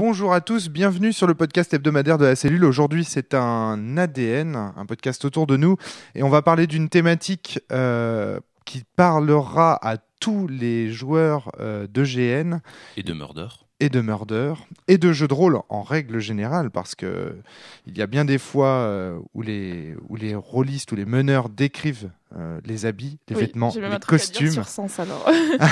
Bonjour à tous, bienvenue sur le podcast hebdomadaire de la cellule. Aujourd'hui, c'est un ADN, un podcast autour de nous, et on va parler d'une thématique qui parlera à tous les joueurs d'EGN. Et de Murder. Et de Murder, et de jeux de rôle en règle générale, parce que il y a bien des fois où les rôlistes ou les meneurs décrivent les habits, les vêtements, les costumes. Sur sens, alors.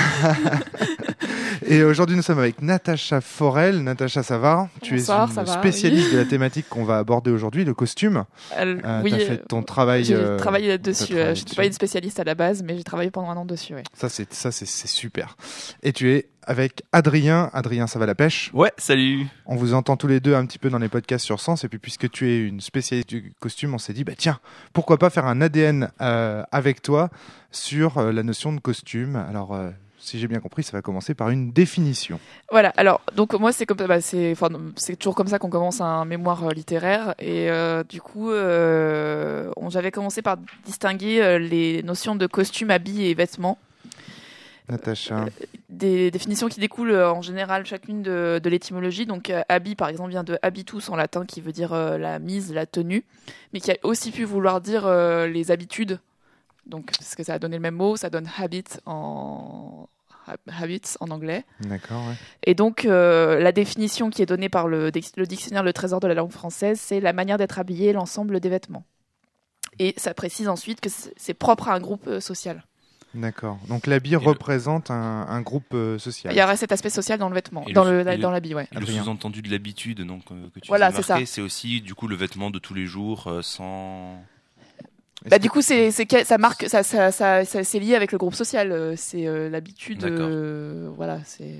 Et aujourd'hui, nous sommes avec Natacha Forel. Natacha, ça va ? Tu es une spécialiste de la thématique qu'on va aborder aujourd'hui, le costume. Oui, tu as fait ton travail. J'ai travaillé là-dessus. Je n'étais pas une spécialiste à la base, mais j'ai travaillé pendant 1 an dessus. Ouais. Ça, c'est super. Et tu es avec Adrien. Adrien, ça va la pêche ? Ouais, salut. On vous entend tous les deux un petit peu dans les podcasts sur Sens. Et puis, puisque tu es une spécialiste du costume, on s'est dit, tiens, pourquoi pas faire un ADN avec toi sur la notion de costume. Alors, si j'ai bien compris, ça va commencer par une définition. Voilà. Alors, donc moi, c'est toujours comme ça qu'on commence un mémoire littéraire. Et du coup, j'avais commencé par distinguer les notions de costume, habits et vêtements. Natacha. Des définitions qui découlent en général chacune de l'étymologie. Donc, habit, par exemple, vient de habitus en latin, qui veut dire la mise, la tenue, mais qui a aussi pu vouloir dire les habitudes. Donc, parce que ça a donné le même mot, ça donne habits en anglais. D'accord, ouais. Et donc, la définition qui est donnée par le dictionnaire Le Trésor de la langue française, c'est la manière d'être habillé, l'ensemble des vêtements. Et ça précise ensuite que c'est propre à un groupe social. D'accord. Donc l'habit représente un groupe social. Il y a cet aspect social dans le vêtement, dans l'habit, ouais. Le sous-entendu de l'habitude, donc que tu voilà, as marqué, c'est aussi du coup le vêtement de tous les jours sans. Du coup, ça marque, ça, c'est lié avec le groupe social. C'est l'habitude. Voilà, c'est.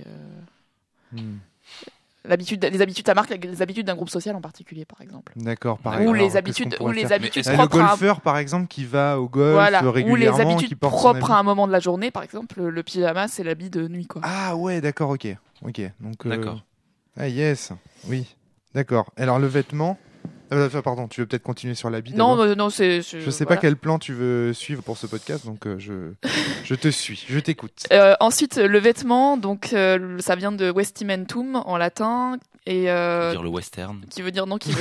Les habitudes, ça marque les habitudes d'un groupe social en particulier, par exemple. D'accord, par exemple. Ou les habitudes propres. Le golfeur, par exemple, qui va au golf régulièrement, ou les habitudes qui porte propres à un moment de la journée, par exemple, le pyjama, c'est l'habit de nuit, quoi. Ah ouais, d'accord, ok. Donc. D'accord. Ah yes, oui, d'accord. Alors le vêtement. Pardon, tu veux peut-être continuer sur l'habit ? Non, je sais pas quel plan tu veux suivre pour ce podcast, donc je te suis, je t'écoute. Ensuite, le vêtement, donc ça vient de vestimentum en latin et qui veut dire le western. Qui veut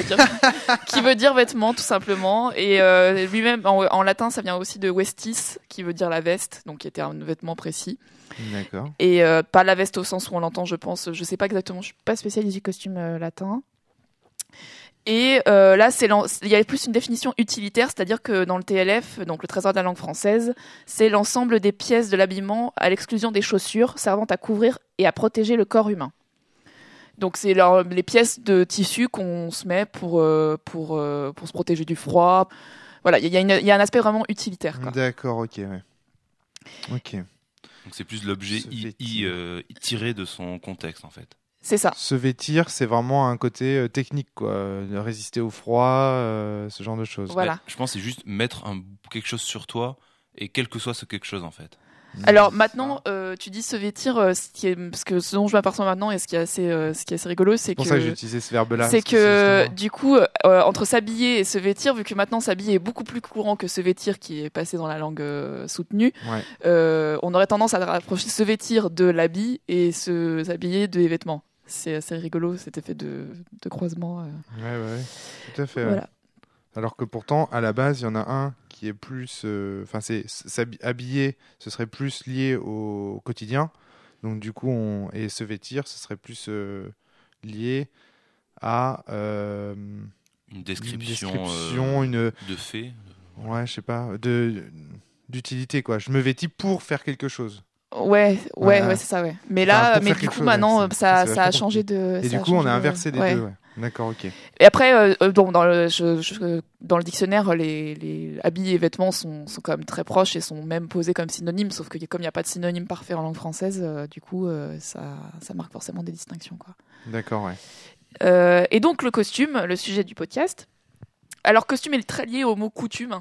dire vêtement tout simplement. Et lui-même en latin, ça vient aussi de vestis, qui veut dire la veste, donc qui était un vêtement précis. D'accord. Et pas la veste au sens où on l'entend, je pense. Je sais pas exactement. Je suis pas spécialiste du costume latin. Et là, il y a plus une définition utilitaire, c'est-à-dire que dans le TLF, donc le Trésor de la langue française, c'est l'ensemble des pièces de l'habillement à l'exclusion des chaussures, servant à couvrir et à protéger le corps humain. Donc c'est les pièces de tissu qu'on se met pour se protéger du froid. Voilà, il y a un aspect vraiment utilitaire, quoi. D'accord, ok, ouais. Ok. Donc c'est plus l'objet tiré de son contexte, en fait. C'est ça. Se vêtir, c'est vraiment un côté technique, quoi. Résister au froid, ce genre de choses. Voilà. Je pense que c'est juste mettre quelque chose sur toi, et quel que soit ce quelque chose, en fait. Alors maintenant, tu dis se vêtir, parce que ce dont je m'aperçois maintenant et ce qui est assez rigolo, c'est pour ça que j'ai utilisé ce verbe-là. C'est que du coup, entre s'habiller et se vêtir, vu que maintenant s'habiller est beaucoup plus courant que se vêtir, qui est passé dans la langue soutenue, on aurait tendance à rapprocher se vêtir de l'habit et s'habiller des vêtements. C'est assez rigolo cet effet de croisement. Ouais, tout à fait. Voilà. Ouais. Alors que pourtant, à la base, il y en a un qui est plus... s'habiller, ce serait plus lié au quotidien. Donc du coup, et se vêtir, ce serait plus lié à... une description de fait. Ouais, je sais pas. d'utilité, quoi. Je me vêtis pour faire quelque chose. Ouais, c'est ça, ouais. Mais là, du coup, maintenant, ça a changé de... Et du coup, on a inversé les deux, ouais. D'accord, ok. Et après, dans le dictionnaire, les habits et vêtements sont quand même très proches et sont même posés comme synonymes, sauf que comme il n'y a pas de synonyme parfait en langue française, du coup, ça marque forcément des distinctions, quoi. D'accord, ouais. Et donc, le costume, le sujet du podcast. Alors, costume est très lié au mot coutume.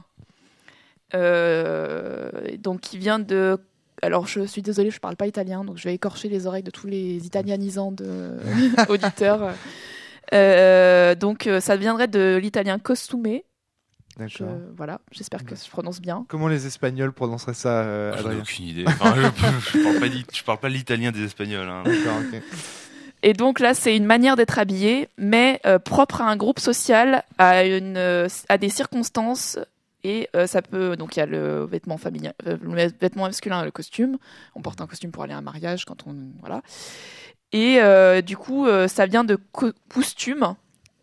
Donc, qui vient de... Alors, je suis désolée, je ne parle pas italien, donc je vais écorcher les oreilles de tous les italianisants auditeurs. Donc, ça viendrait de l'italien costume. D'accord. Voilà, j'espère que je prononce bien. Comment les Espagnols prononceraient ça, J'en ai aucune idée. Enfin, je parle pas l'italien des Espagnols. Hein. D'accord, ok. Et donc là, c'est une manière d'être habillé, mais propre à un groupe social, à des circonstances. Et ça peut, donc il y a le vêtement familial, le vêtement masculin, le costume. On porte un costume pour aller à un mariage quand on, voilà. Et du coup, ça vient de costume,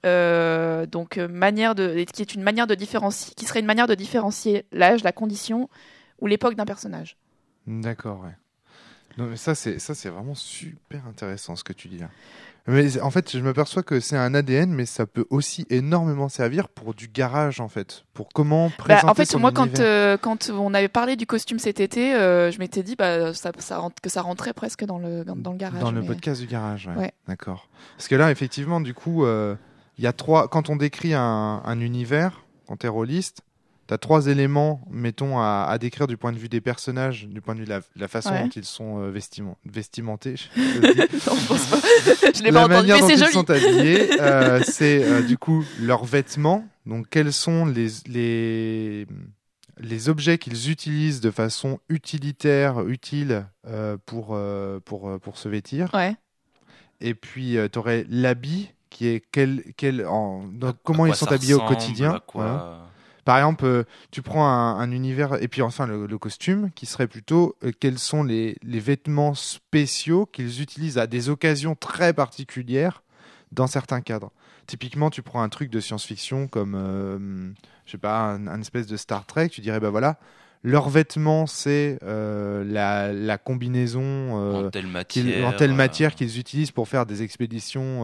donc qui est une manière de différencier, qui serait une manière de différencier l'âge, la condition ou l'époque d'un personnage. D'accord, ouais. Non, mais ça c'est vraiment super intéressant ce que tu dis là. Mais en fait, je m'aperçois que c'est un ADN, mais ça peut aussi énormément servir pour du garage, en fait. Pour comment présenter en fait, son moi, univers. quand on avait parlé du costume cet été, je m'étais dit que ça rentrait presque dans le garage. Dans le podcast du garage, ouais. Ouais. D'accord. Parce que là, effectivement, du coup, il y a quand on décrit un univers, quand t'es rôliste, t'as 3 éléments, mettons, à décrire du point de vue des personnages, du point de vue de la façon dont ils sont vestimentés. Non, je pense pas. Je l'ai pas La entendu, manière mais dont c'est ils joli. sont habillés, c'est du coup leurs vêtements. Donc, quels sont les objets qu'ils utilisent de façon utilitaire, utile pour se vêtir. Ouais. Et puis, tu aurais l'habit qui est donc, comment ils sont habillés au quotidien. Voilà. Par exemple, tu prends un univers, et puis enfin le costume, qui serait plutôt quels sont les vêtements spéciaux qu'ils utilisent à des occasions très particulières dans certains cadres. Typiquement, tu prends un truc de science-fiction comme, je sais pas, un espèce de Star Trek, tu dirais, bah voilà, leurs vêtements, c'est la combinaison en telle matière qu'ils utilisent pour faire des expéditions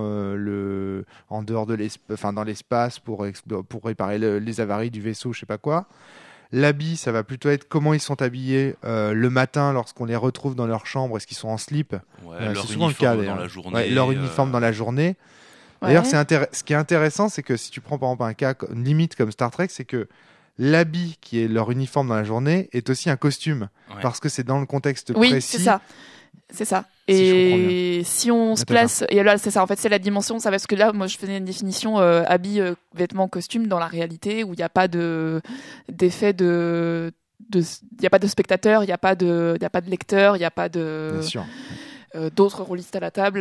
en dehors de dans l'espace pour réparer les avaries du vaisseau, je sais pas quoi. L'habit, ça va plutôt être comment ils sont habillés le matin lorsqu'on les retrouve dans leur chambre. Est-ce qu'ils sont en slip? leur C'est souvent le cas, uniforme dans la journée. leur uniforme dans la journée. Ouais. D'ailleurs, ce qui est intéressant, c'est que si tu prends par exemple un cas limite comme Star Trek, c'est que l'habit qui est leur uniforme dans la journée est aussi un costume, parce que c'est dans le contexte précis. Oui, c'est ça. C'est ça. Si si on se place, et là c'est ça, en fait c'est la dimension, ça parce que là moi je faisais une définition habit, vêtements, costume dans la réalité où il n'y a pas d'effet il y a pas de spectateur, il n'y a pas de lecteur, il n'y a pas de Bien sûr. d'autres rôlistes à la table.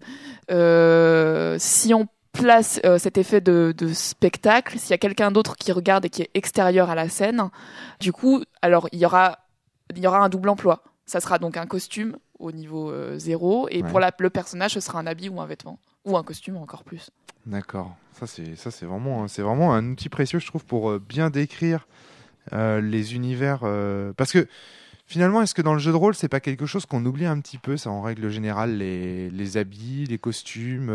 Si on place cet effet de spectacle, s'il y a quelqu'un d'autre qui regarde et qui est extérieur à la scène, du coup, alors il y aura un double emploi. Ça sera donc un costume au niveau 0 et pour le personnage, ce sera un habit ou un vêtement ou un costume encore plus. D'accord. Ça c'est vraiment un outil précieux, je trouve, pour bien décrire les univers. Parce que finalement, est-ce que dans le jeu de rôle, c'est pas quelque chose qu'on oublie un petit peu, ça, en règle générale, les habits, les costumes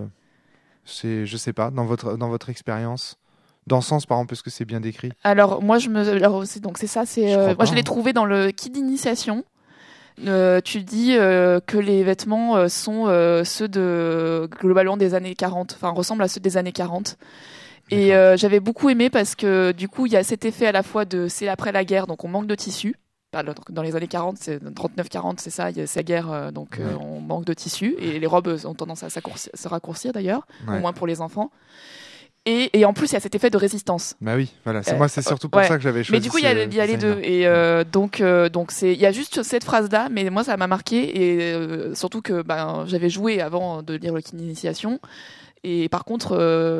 je sais pas, dans votre expérience, dans ce sens, par exemple, est-ce que c'est bien décrit? Alors moi donc c'est ça, moi je l'ai trouvé dans le kit d'initiation. Tu dis que les vêtements sont ceux de globalement des années 40, enfin ressemblent à ceux des années 40. Et j'avais beaucoup aimé parce que du coup il y a cet effet à la fois c'est après la guerre, donc on manque de tissu. Dans les années 40, c'est 39-40, c'est ça, c'est la guerre, donc on manque de tissu et les robes ont tendance à se raccourcir d'ailleurs, au moins pour les enfants. Et en plus, il y a cet effet de résistance. Bah oui, voilà. C'est surtout pour ça que j'avais choisi. Mais du coup, il y a les deux. Et donc il y a juste cette phrase-là, mais moi, ça m'a marqué. Et surtout que j'avais joué avant de lire le kit d'initiation. Et par contre,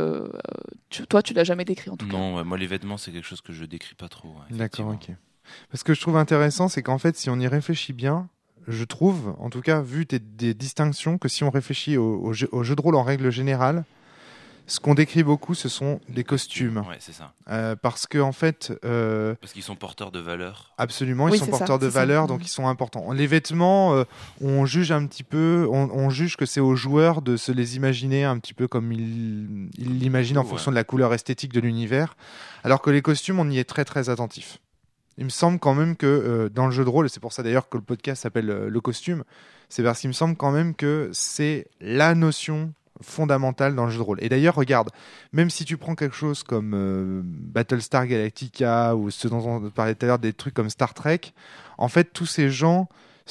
toi, tu l'as jamais décrit en tout cas. Non, moi, les vêtements, c'est quelque chose que je décris pas trop. D'accord, ok. Parce que je trouve intéressant, c'est qu'en fait, si on y réfléchit bien, je trouve, en tout cas, vu des distinctions, que si on réfléchit au jeu de rôle en règle générale, ce qu'on décrit beaucoup, ce sont les costumes. Ouais, c'est ça. Parce que en fait, parce qu'ils sont porteurs de valeur. Absolument, ils sont porteurs de valeur, donc ils sont importants. Les vêtements, on juge un petit peu, on juge que c'est aux joueurs de se les imaginer un petit peu comme ils l'imaginent en fonction de la couleur esthétique de l'univers, alors que les costumes, on y est très très attentif. Il me semble quand même que dans le jeu de rôle, et c'est pour ça d'ailleurs que le podcast s'appelle Le Costume, c'est parce qu'il me semble quand même que c'est la notion fondamentale dans le jeu de rôle. Et d'ailleurs, regarde, même si tu prends quelque chose comme Battlestar Galactica ou ce dont on parlait tout à l'heure, des trucs comme Star Trek, en fait, tous ces gens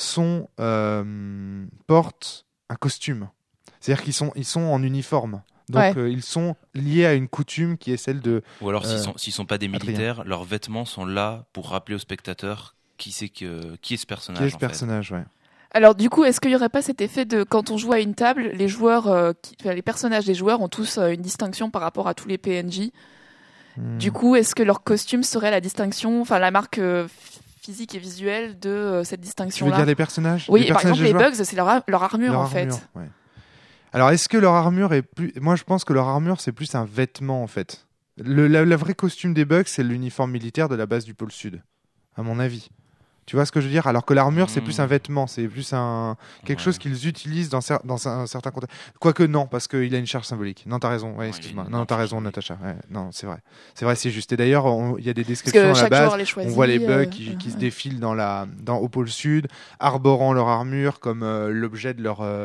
portent un costume. C'est-à-dire qu'ils sont en uniforme. Donc ils sont liés à une coutume qui est celle de... Ou alors s'ils sont pas des militaires, leurs vêtements sont là pour rappeler au spectateur qui est ce personnage. Qui est ce personnage, ouais. Alors du coup, est-ce qu'il y aurait pas cet effet de quand on joue à une table, les joueurs, les personnages des joueurs ont tous une distinction par rapport à tous les PNJ. Du coup, est-ce que leur costume serait la distinction, enfin la marque physique et visuelle de cette Tu veux distinction-là? dire les personnages? Oui, Les par personnages exemple, de les joueurs bugs, c'est leur armure en fait. ouais. Alors, est-ce que leur armure est plus... Moi, je pense que leur armure, c'est plus un vêtement, en fait. La vraie costume des bugs, c'est l'uniforme militaire de la base du pôle Sud, à mon avis. Tu vois ce que je veux dire? Alors que l'armure, c'est plus un vêtement, c'est plus quelque chose qu'ils utilisent dans un certain contexte. Quoique non, parce qu'il a une charge symbolique. Non, t'as raison. Ouais, excuse-moi. Non, t'as raison, Natacha. Ouais, non, c'est vrai. C'est vrai, c'est juste. Et d'ailleurs, il y a des descriptions dans la base. On voit les bugs qui se défilent au pôle Sud, arborant leur armure comme l'objet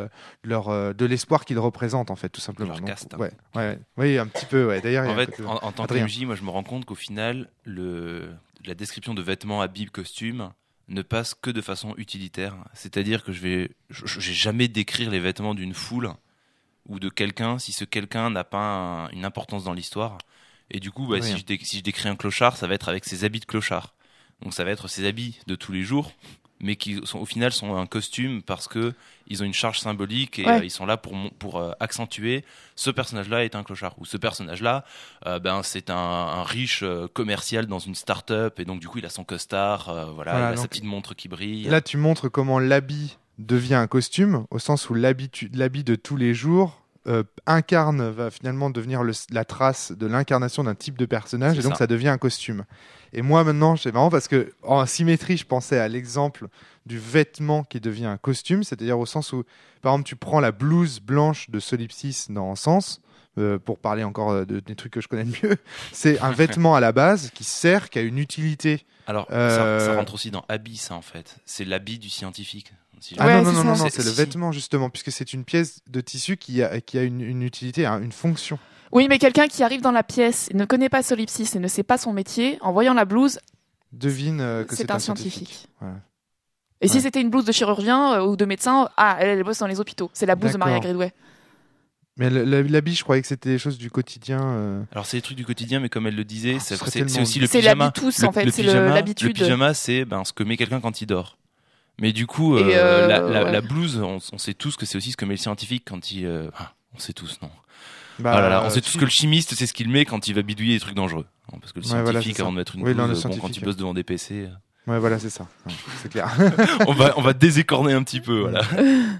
de l'espoir qu'ils représentent, en fait, tout simplement. Leur caste. Oui, un petit peu. Ouais. D'ailleurs, en fait, en tant que MJ, moi, je me rends compte qu'au final, la description de vêtements, habits, costumes ne passe que de façon utilitaire. C'est-à-dire que je vais jamais décrire les vêtements d'une foule ou de quelqu'un si ce quelqu'un n'a pas une importance dans l'histoire. Et du coup, si je décris un clochard, ça va être avec ses habits de clochard. Donc ça va être ses habits de tous les jours, mais qui au final sont un costume parce que ils ont une charge symbolique et ils sont là pour accentuer ce personnage-là est un clochard ou ce personnage-là c'est un riche commercial dans une start-up et donc du coup il a son costard il a sa petite montre qui brille. Là tu montres comment l'habit devient un costume au sens où l'habit de tous les jours va finalement devenir la trace de l'incarnation d'un type de personnage. C'est et donc ça devient un costume. Et moi maintenant, c'est marrant parce que en symétrie, je pensais à l'exemple du vêtement qui devient un costume, c'est-à-dire au sens où, par exemple, tu prends la blouse blanche de Solipsis dans Sens, pour parler encore des trucs que je connais le mieux, c'est un vêtement à la base qui a une utilité. Alors, ça rentre aussi dans habit, ça en fait. C'est l'habit du scientifique. Non, c'est le vêtement justement, puisque c'est une pièce de tissu qui a une utilité, une fonction. Oui, mais quelqu'un qui arrive dans la pièce, ne connaît pas Solipsis et ne sait pas son métier, en voyant la blouse, devine que c'est un scientifique. scientifique. Voilà. Et si c'était une blouse de chirurgien ou de médecin, elle bosse dans les hôpitaux. C'est la blouse de Maria Gridway. Mais l'habit, je croyais que c'était des choses du quotidien. Alors c'est des trucs du quotidien, mais comme elle le disait, c'est aussi le pyjama. C'est l'habit tous, en fait. C'est l'habitude. Le pyjama, c'est ce que met quelqu'un quand il dort. Mais du coup, la blouse, on sait tous que c'est aussi ce que met le scientifique quand il... on sait tous, non. On sait tous que le chimiste, c'est ce qu'il met quand il va bidouiller des trucs dangereux. Parce que le scientifique, avant de mettre une blouse, quand il bosse devant des PC... Ouais, voilà, c'est ça. Ouais, c'est clair. on va désécorner un petit peu, voilà.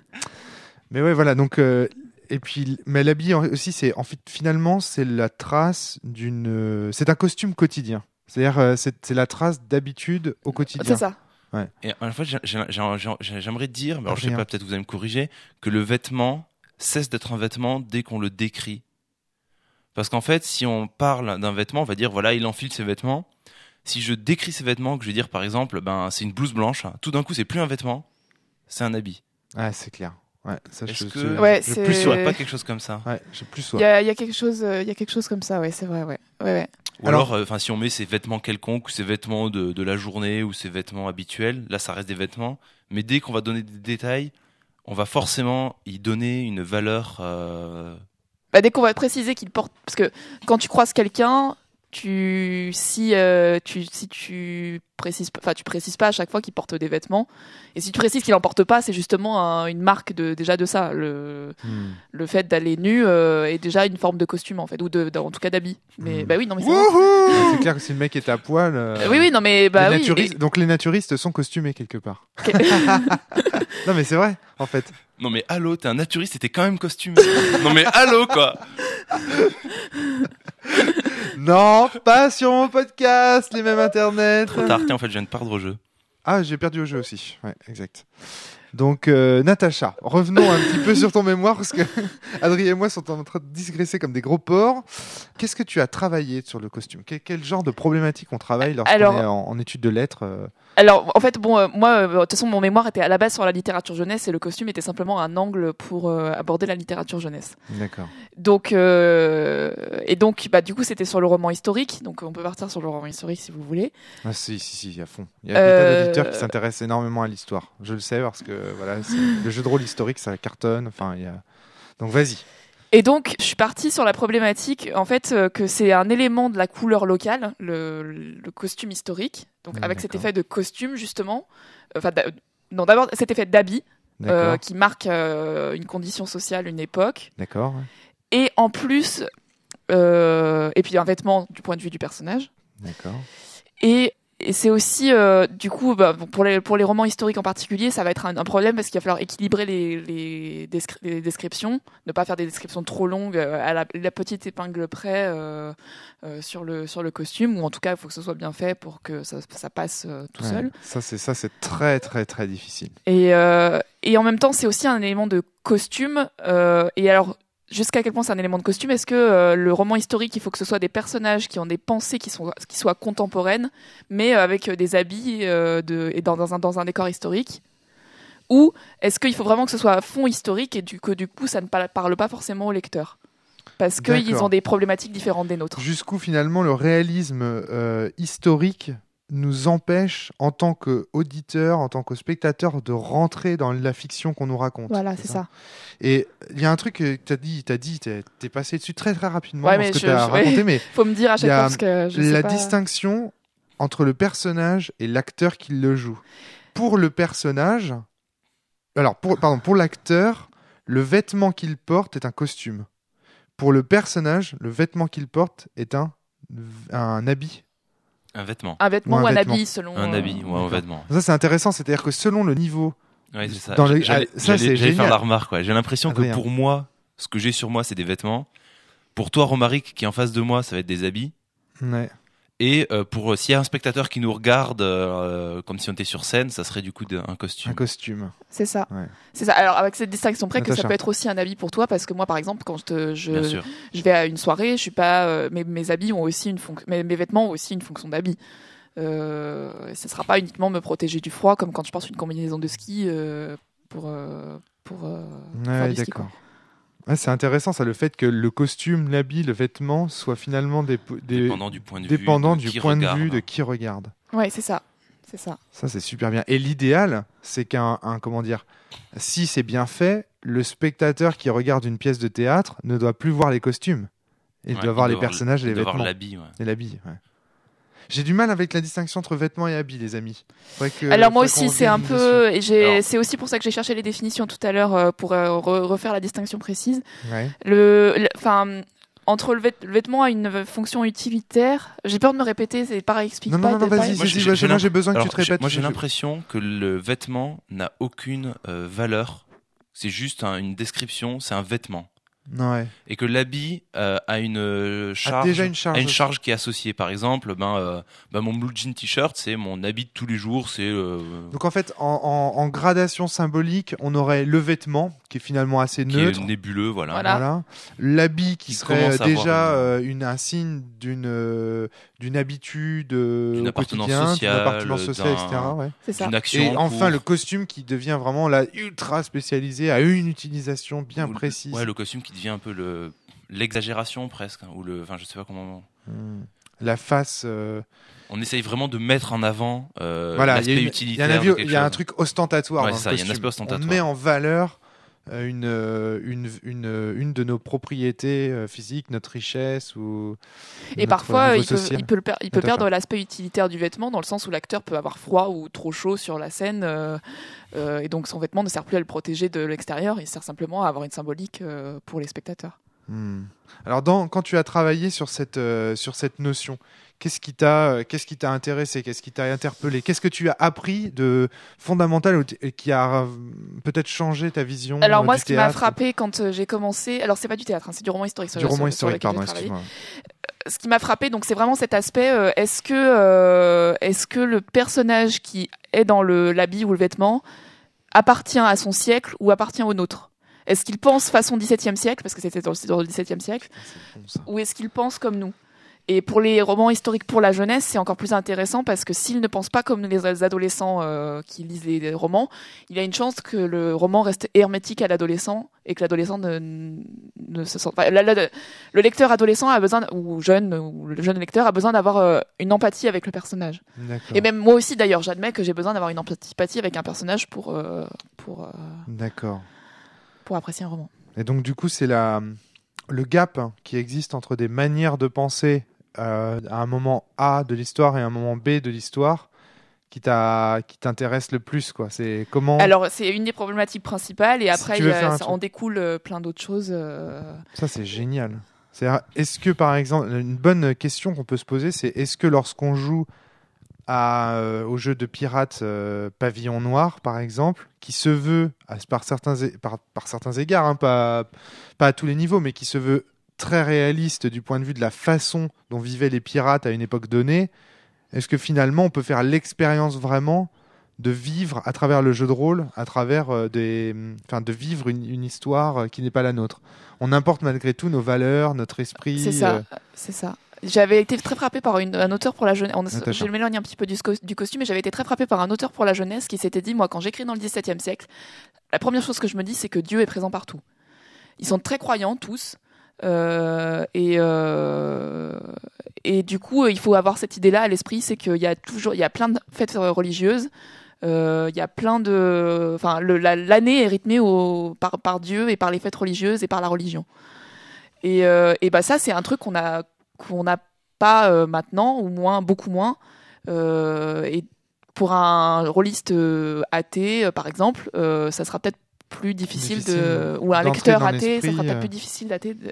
Mais ouais, voilà, donc... Et puis, mais l'habit aussi, finalement, c'est la trace c'est un costume quotidien. C'est-à-dire, c'est la trace d'habitude au quotidien. C'est ça. Ouais. Et en fait, j'aimerais dire, alors je sais pas, peut-être vous allez me corriger, que le vêtement cesse d'être un vêtement dès qu'on le décrit. Parce qu'en fait, si on parle d'un vêtement, on va dire, voilà, il enfile ses vêtements. Si je décris ces vêtements, que je vais dire, par exemple, c'est une blouse blanche, tout d'un coup, c'est plus un vêtement, c'est un habit. Ah, c'est clair. Ouais, ça, Est-ce que c'est plus soit pas quelque chose comme ça. Ouais, j'ai plus il y a quelque chose comme ça, ouais, c'est vrai, ouais. Ou alors, si on met ses vêtements quelconques, ou ses vêtements de la journée, ou ses vêtements habituels, là, ça reste des vêtements. Mais dès qu'on va donner des détails, on va forcément y donner une valeur. Dès qu'on va préciser qu'il porte, parce que quand tu croises quelqu'un, tu précises pas à chaque fois qu'il porte des vêtements, et si tu précises qu'il en porte pas, c'est justement une marque déjà de ça. Le fait d'aller nu est déjà une forme de costume en fait, ou en tout cas d'habit. Mais oui, non mais c'est clair que si le mec est à poil. Oui, non mais donc les naturistes sont costumés quelque part. Non mais c'est vrai en fait. Non mais allô, t'es un naturiste et t'es quand même costumé. Non mais allô quoi. Non, pas sur mon podcast, les mêmes internet. Trop tard, en fait, je viens de perdre au jeu. Ah, j'ai perdu au jeu aussi. Ouais, exact. Donc, Natacha, revenons un petit peu sur ton mémoire, parce que Adrien et moi sont en train de digresser comme des gros porcs. Qu'est-ce que tu as travaillé sur le costume ? Quel genre de problématique on travaille lorsqu'on est en études de lettres Alors, en fait, moi, de toute façon, mon mémoire était à la base sur la littérature jeunesse, et le costume était simplement un angle pour aborder la littérature jeunesse. D'accord. Donc, du coup, c'était sur le roman historique. Donc, on peut partir sur le roman historique si vous voulez. Ah, si, à fond. Il y a des tas d'auditeurs qui s'intéressent énormément à l'histoire. Je le sais parce que le jeu de rôle historique, ça cartonne. Donc, vas-y. Et donc, je suis partie sur la problématique, en fait, que c'est un élément de la couleur locale, le costume historique. Donc, avec cet effet de costume, justement. D'abord, cet effet d'habit. D'accord. qui marque une condition sociale, une époque. D'accord. Et en plus, et puis un vêtement du point de vue du personnage. D'accord. Et c'est aussi, du coup, pour les romans historiques en particulier, ça va être un problème parce qu'il va falloir équilibrer les descriptions, ne pas faire des descriptions trop longues à la petite épingle près sur le costume, ou en tout cas, il faut que ce soit bien fait pour que ça passe tout seul. Ça, c'est très, très, très difficile. Et en même temps, c'est aussi un élément de costume. Et alors, jusqu'à quel point c'est un élément de costume? Est-ce que le roman historique, il faut que ce soit des personnages qui ont des pensées qui soient contemporaines, mais avec des habits et dans un décor historique? Ou est-ce qu'il faut vraiment que ce soit à fond historique et que du coup ça ne parle pas forcément au lecteur? Parce qu'ils ont des problématiques différentes des nôtres. Jusqu'où finalement le réalisme historique nous empêche, en tant qu'auditeur, en tant que spectateur, de rentrer dans la fiction qu'on nous raconte. Voilà, c'est ça. Et il y a un truc que t'es passé dessus très très rapidement Ouais, dans ce que t'as raconté, mais faut me dire à chaque fois parce que je sais la pas. distinction entre le personnage et l'acteur qui le joue. Pour le personnage, pour l'acteur, le vêtement qu'il porte est un costume. Pour le personnage, le vêtement qu'il porte est un habit. Un vêtement. Un vêtement ou un habit selon. Un habit ou un vêtement. Ça, c'est intéressant, c'est-à-dire que selon le niveau. Ouais, c'est ça. C'est J'allais faire génial. la remarque. Ouais. J'ai l'impression que Adrien. pour moi, ce que j'ai sur moi, c'est des vêtements. Pour toi, Romaric, qui est en face de moi, ça va être des habits. Ouais. Et s'il y a un spectateur qui nous regarde comme si on était sur scène, ça serait du coup un costume. Un costume. C'est ça. Ouais. C'est ça. Alors avec cette distinction près que Natacha. ça peut être aussi un habit pour toi, parce que moi par exemple quand Bien sûr. je vais à une soirée, je suis pas mes habits ont aussi une fonction, mes vêtements ont aussi une fonction d'habit. Ce sera pas uniquement me protéger du froid comme quand je porte une combinaison de ski pour faire Ouais, du ski, d'accord. quoi. Ouais, c'est intéressant, ça, le fait que le costume, l'habit, le vêtement soit finalement Dépendant du point de dépendant vue du point de vue de qui regarde. Ouais, c'est ça. C'est ça. Ça, c'est super bien. Et l'idéal, c'est comment dire, si c'est bien fait, le spectateur qui regarde une pièce de théâtre ne doit plus voir les costumes. Il doit voir les personnages et les Il doit voir vêtements. l'habit, ouais. Et l'habit, ouais. J'ai du mal avec la distinction entre vêtements et habits, les amis. Alors moi aussi, c'est un qu'on peu, et Alors- c'est aussi pour ça que j'ai cherché les définitions tout à l'heure pour refaire la distinction précise. Ouais. Enfin, entre le vêtement à une fonction utilitaire, j'ai peur de me répéter, c'est pareil, explique Non, pas. non, non, vas-y, Moi, moi j'ai besoin que tu Alors, te répètes. Moi, j'ai l'impression que le vêtement n'a aucune valeur. C'est juste une description, c'est un vêtement. Ouais. Et que l'habit a une charge, déjà une charge a une aussi. charge qui est associée. Par exemple, mon blue jean t-shirt, c'est mon habit de tous les jours. C'est Donc en fait, en gradation symbolique, on aurait le vêtement qui est finalement assez qui neutre. est nébuleux, voilà. Voilà. L'habit qui Qui serait commence à avoir déjà un signe d'une habitude D'une au appartenance quotidien, sociale, d'une appartenance sociale, etc. Ouais. C'est ça. D'une action. Et en enfin, cours. le costume qui devient vraiment là ultra spécialisé, à une utilisation bien Ou précise. Ouais, le costume qui devient un peu l'exagération presque, hein, ou je sais pas comment. La face. On essaye vraiment de mettre en avant Voilà, l'aspect il y a utilitaire. il y a un truc ostentatoire Ouais, dans c'est ça, le il y a un costume. aspect ostentatoire. On met en valeur une de nos propriétés physiques, notre richesse ou Et notre parfois, niveau il peut social. Natacha. Perdre l'aspect utilitaire du vêtement dans le sens où l'acteur peut avoir froid ou trop chaud sur la scène, et donc son vêtement ne sert plus à le protéger de l'extérieur, il sert simplement à avoir une symbolique pour les spectateurs. Alors, quand tu as travaillé sur cette notion, qu'est-ce qui t'a intéressé, qu'est-ce qui t'a interpellé, qu'est-ce que tu as appris de fondamental et qui a peut-être changé ta vision Alors moi, du ce qui m'a théâtre, frappé quand j'ai commencé, alors c'est pas du théâtre, hein, c'est du roman historique. du roman sur historique, lequel pardon, j'ai travaillé. excuse-moi. Ce qui m'a frappé, donc c'est vraiment cet aspect. Est-ce que le personnage qui est dans l'habit ou le vêtement appartient à son siècle ou appartient au nôtre? Est-ce qu'il pense façon XVIIe siècle, parce que c'était dans le XVIIe siècle, C'est bon, ça. ou est-ce qu'il pense comme nous? Et pour les romans historiques pour la jeunesse, c'est encore plus intéressant parce que s'il ne pense pas comme les adolescents qui lisent les romans, il a une chance que le roman reste hermétique à l'adolescent et que l'adolescent ne se sente pas. Le lecteur adolescent a besoin, ou le jeune lecteur a besoin d'avoir une empathie avec le personnage. D'accord. Et même moi aussi d'ailleurs, j'admets que j'ai besoin d'avoir une empathie avec un personnage D'accord. pour apprécier un roman. Et donc, du coup, c'est le gap qui existe entre des manières de penser à un moment A de l'histoire et un moment B de l'histoire qui t'intéresse le plus, quoi. C'est comment. Alors, c'est une des problématiques principales, et Si après, tu veux faire un ça en découle plein d'autres choses. Ça, c'est génial. Est-ce que, par exemple, une bonne question qu'on peut se poser, c'est est-ce que lorsqu'on joue au jeu de pirate Pavillon Noir, par exemple, qui se veut, par certains égards, hein, pas à tous les niveaux, mais qui se veut très réaliste du point de vue de la façon dont vivaient les pirates à une époque donnée, est-ce que finalement on peut faire l'expérience vraiment de vivre à travers le jeu de rôle, à travers de vivre une histoire qui n'est pas la nôtre. On importe malgré tout nos valeurs, notre esprit. C'est ça, c'est ça. J'avais été très frappée par un auteur pour la jeunesse. Je m'éloigne un petit peu du costume, mais j'avais été très frappée par un auteur pour la jeunesse qui s'était dit, moi, quand j'écris dans le XVIIe siècle, la première chose que je me dis, c'est que Dieu est présent partout. Ils sont très croyants, tous. Et du coup, il faut avoir cette idée-là à l'esprit, c'est qu'il y a plein de fêtes religieuses. Il y a plein de, l'année est rythmée par Dieu et par les fêtes religieuses et par la religion. Et ça, c'est un truc qu'on n'a pas maintenant, ou beaucoup moins. Et pour un rôliste athée, par exemple, ça sera peut-être plus difficile ou un lecteur athée, ça sera peut-être plus difficile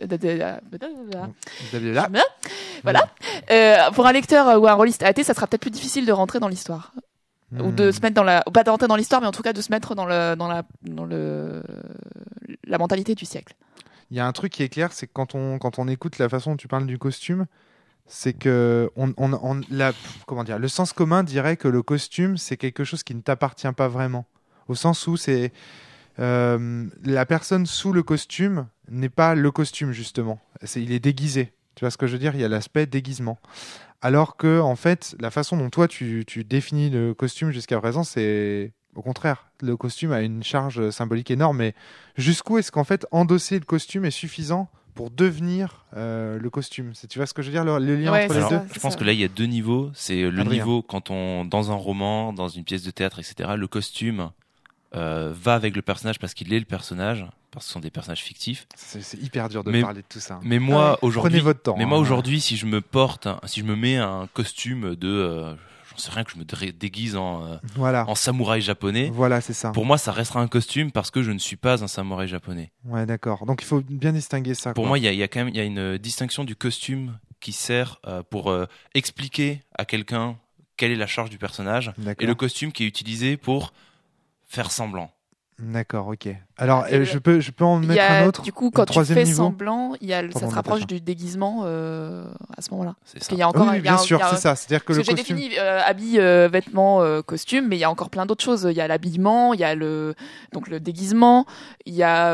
voilà. Pour un lecteur ou un rôliste athée, ça sera peut-être plus difficile de rentrer dans l'histoire. Ou de se mettre pas de rentrer dans l'histoire, mais en tout cas de se mettre dans la mentalité du siècle. Il y a un truc qui est clair, c'est que quand on écoute la façon dont tu parles du costume, c'est que le sens commun dirait que le costume, c'est quelque chose qui ne t'appartient pas vraiment. Au sens où c'est la personne sous le costume n'est pas le costume, justement. Il est déguisé. Tu vois ce que je veux dire ? Il y a l'aspect déguisement. Alors que, en fait, la façon dont toi tu définis le costume jusqu'à présent, c'est au contraire. Le costume a une charge symbolique énorme, mais jusqu'où est-ce qu'en fait endosser le costume est suffisant pour devenir le costume ? Tu vois ce que je veux dire, le lien entre les deux ? Je pense que là, il y a deux niveaux. C'est le niveau quand dans un roman, dans une pièce de théâtre, etc., le costume va avec le personnage parce qu'il est le personnage, parce que ce sont des personnages fictifs. C'est hyper dur de parler de tout ça. Mais moi, aujourd'hui, prenez votre temps. Mais moi, aujourd'hui, si je me mets un costume j'en sais rien, que je me déguise en samouraï japonais. Voilà, c'est ça. Pour moi, ça restera un costume parce que je ne suis pas un samouraï japonais. Ouais, d'accord. Donc il faut bien distinguer ça. Pour moi, il y a une distinction du costume qui sert pour expliquer à quelqu'un quelle est la charge du personnage, et le costume qui est utilisé pour faire semblant. D'accord, ok. Alors, je peux en mettre un autre. Du coup, quand tu fais niveau. semblant, ça se rapproche du déguisement à ce moment-là. C'est Parce ça. qu'il y a encore, bien sûr, c'est ça. C'est-à-dire que le costume. J'ai défini habits, vêtements, costumes, mais il y a encore plein d'autres choses. Il y a l'habillement, il y a le déguisement, il y a.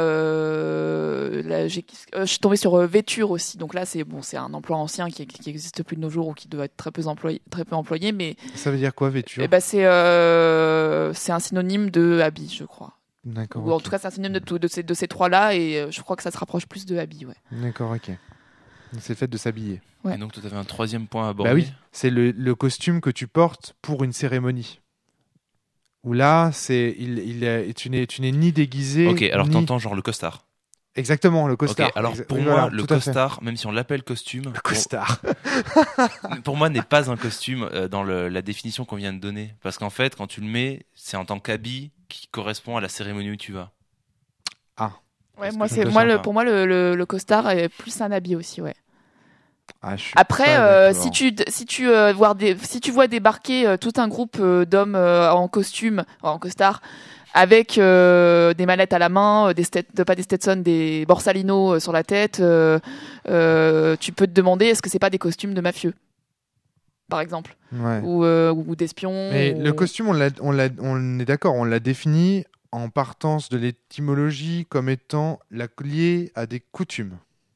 Je suis tombée sur vêture aussi. Donc là, c'est un emploi ancien qui existe plus de nos jours, ou qui doit être très peu employé, mais. Ça veut dire quoi, vêture ? C'est un synonyme de habit, je crois. D'accord. Ou en tout cas, c'est un synonyme de ces trois-là, et je crois que ça se rapproche plus de habit, ouais. D'accord, ok. C'est le fait de s'habiller. Ouais. Et donc, tu avais un troisième point à aborder. Bah oui, c'est le costume que tu portes pour une cérémonie. Où là, tu n'es ni déguisé. Ok, alors t'entends genre le costard. Exactement, le costard. Okay, alors pour moi, le costard, même si on l'appelle costume, le costard. Pour moi, n'est pas un costume dans la définition qu'on vient de donner. Parce qu'en fait, quand tu le mets, c'est en tant qu'habit qui correspond à la cérémonie où tu vas. Ah. Ouais, pour moi, le costard est plus un habit aussi, ouais. Ah, après, si tu vois débarquer tout un groupe d'hommes en costard, avec des mallettes à la main, pas des Stetson, des Borsalino sur la tête, tu peux te demander est-ce que c'est pas des costumes de mafieux, par exemple, ouais. ou d'espions. Mais le costume, on est d'accord, on l'a défini en partance de l'étymologie comme étant lié à des coutumes.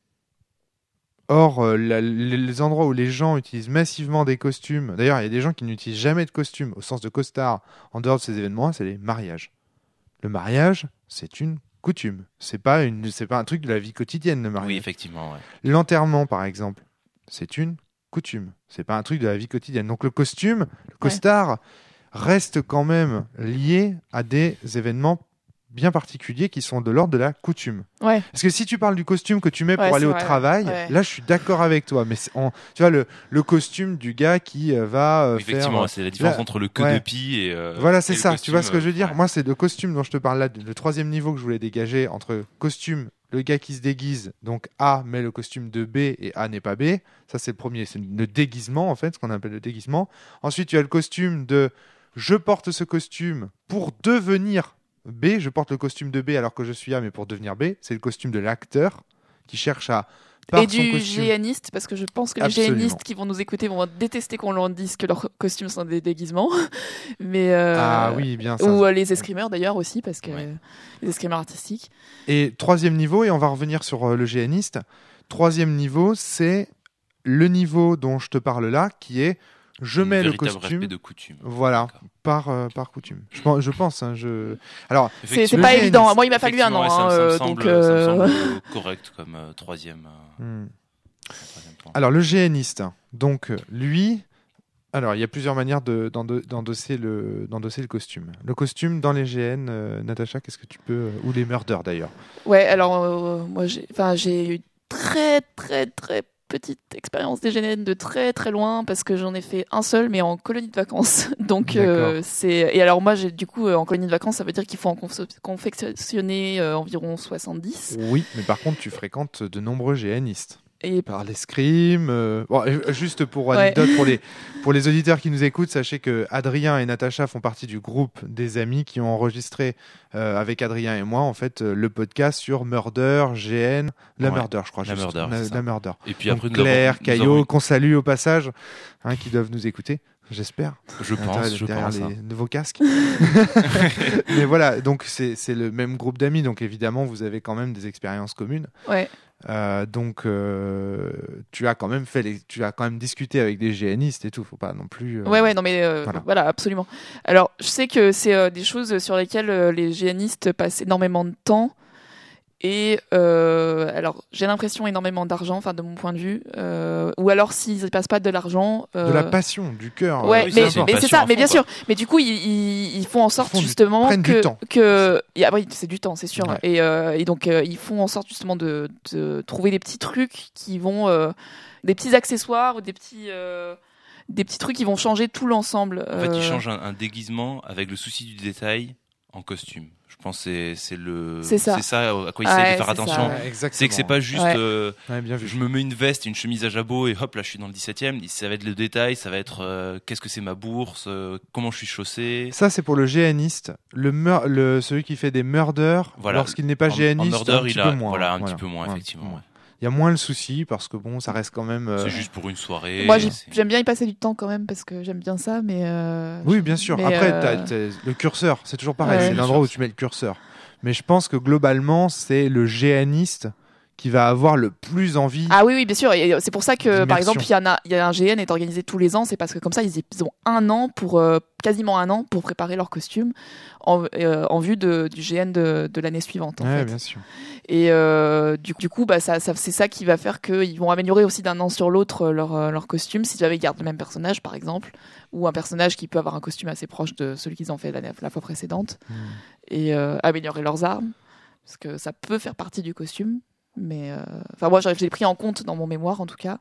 Or, les endroits où les gens utilisent massivement des costumes, d'ailleurs, il y a des gens qui n'utilisent jamais de costume au sens de costard en dehors de ces événements, c'est les mariages. Le mariage, c'est une coutume. C'est pas un truc de la vie quotidienne, le mariage. Oui, effectivement. Ouais. L'enterrement, par exemple, c'est une coutume. C'est pas un truc de la vie quotidienne. Donc le costard reste quand même lié à des événements bien particuliers qui sont de l'ordre de la coutume. Ouais. Parce que si tu parles du costume que tu mets pour Ouais, aller c'est au vrai, travail, ouais. là je suis d'accord avec toi. Mais tu vois, le costume du gars qui va Effectivement, faire. c'est la différence là, entre le queue ouais. de pie et. Voilà, c'est et le ça. costume, Tu vois ce que je veux dire? ouais. Moi, c'est le costume dont je te parle là, le troisième niveau que je voulais dégager entre costume, le gars qui se déguise, donc A met le costume de B et A n'est pas B. Ça, c'est le premier. C'est le déguisement, en fait, ce qu'on appelle le déguisement. Ensuite, tu as le costume de je porte ce costume pour devenir B. Je porte le costume de B alors que je suis A, mais pour devenir B. C'est le costume de l'acteur qui cherche à. Et du géaniste, parce que je pense que les Absolument. géanistes qui vont nous écouter vont détester qu'on leur dise que leurs costumes sont des déguisements. Mais, Ah oui, bien ça. ou les escrimeurs d'ailleurs aussi, parce que Ouais. les escrimeurs artistiques. Et troisième niveau, et on va revenir sur le géaniste. Troisième niveau, c'est le niveau dont je te parle là, qui est je mets le Véritable costume. respect de coutume. Voilà, par coutume. Je pense. Alors, C'est Effectivement, pas géaniste, évident. Moi, il m'a fallu un effectivement, an. ouais, ça me Donc, semble correct comme troisième point. alors le géaniste, donc lui. Alors, il y a plusieurs manières d'endosser le costume. Le costume dans les GN, Natacha, qu'est-ce que tu peux... ou les murders, d'ailleurs. Ouais, alors, moi, j'ai eu très, très, très petite expérience des GN de très, très loin, parce que j'en ai fait un seul, mais en colonie de vacances. Donc, D'accord. Et alors, moi, du coup, en colonie de vacances, ça veut dire qu'il faut en confectionner environ 70. Oui, mais par contre, tu fréquentes de nombreux GNistes. Et Par l'escrime. Juste pour anecdote, pour les auditeurs qui nous écoutent, sachez que Adrien et Natacha font partie du groupe des amis qui ont enregistré avec Adrien et moi en fait le podcast sur Murder, GN, Ouais, Murder, je crois. la juste. Murder, c'est ça. La Murder. Et puis Donc, après, Claire, nous avons Caillot, eu- qu'on salue au passage, qui doivent nous écouter. J'espère. je Derrière pense. les nouveaux casques. Mais voilà, donc c'est le même groupe d'amis, donc évidemment vous avez quand même des expériences communes. ouais. Donc tu as quand même discuté avec des GNistes et tout, faut pas non plus. Ouais, non, mais voilà. absolument. Alors, je sais que c'est des choses sur lesquelles les GNistes passent énormément de temps. Et alors, j'ai l'impression énormément d'argent, enfin de mon point de vue, ou alors s'ils ne passent pas de l'argent, De la passion, du cœur. ouais, oui, mais c'est une c'est passion ça, à mais fond, bien quoi. sûr. Mais du coup, ils font en sorte Ils justement prennent du temps. oui, c'est du temps, c'est sûr. Ouais. Et donc, ils font en sorte justement de trouver des petits trucs qui vont, des petits accessoires ou des petits trucs qui vont changer tout l'ensemble. En fait, ils changent un déguisement avec le souci du détail en costume. Je pense que c'est ça à quoi ils essaient de faire c'est attention. ça. Ouais, exactement. C'est que c'est pas juste Ouais. Ouais, bien vu. je me mets une veste et une chemise à jabot et hop là je suis dans le 17e. Ça va être le détail, ça va être qu'est-ce que c'est ma bourse, comment je suis chaussé. Ça c'est pour le GNiste. Celui qui fait des murders, Voilà. lorsqu'il n'est pas En GNiste, murder, un petit peu moins. Voilà, un petit peu moins, effectivement. Ouais. Ouais. Il y a moins le souci parce que bon, ça reste quand même. C'est juste pour une soirée. Moi, c'est- j'aime bien y passer du temps quand même parce que j'aime bien ça, mais Oui, bien sûr. mais, Après, t'as le curseur, c'est toujours pareil. Ouais. C'est Bien l'endroit sûr. où tu mets le curseur. Mais je pense que globalement, c'est le GNiste qui va avoir le plus envie. Ah oui, bien sûr. Et c'est pour ça que, par D'immersion. exemple, il y a un GN est organisé tous les ans. C'est parce que comme ça, ils ont un an quasiment un an pour préparer leur costume en vue du GN de l'année suivante. En Ouais, fait. bien sûr. Et du coup, c'est ça qui va faire qu'ils vont améliorer aussi d'un an sur l'autre leur costume. Si jamais ils gardent le même personnage, par exemple, ou un personnage qui peut avoir un costume assez proche de celui qu'ils ont fait la fois précédente, et améliorer leurs armes, parce que ça peut faire partie du costume. Mais moi, j'ai pris en compte dans mon mémoire, en tout cas.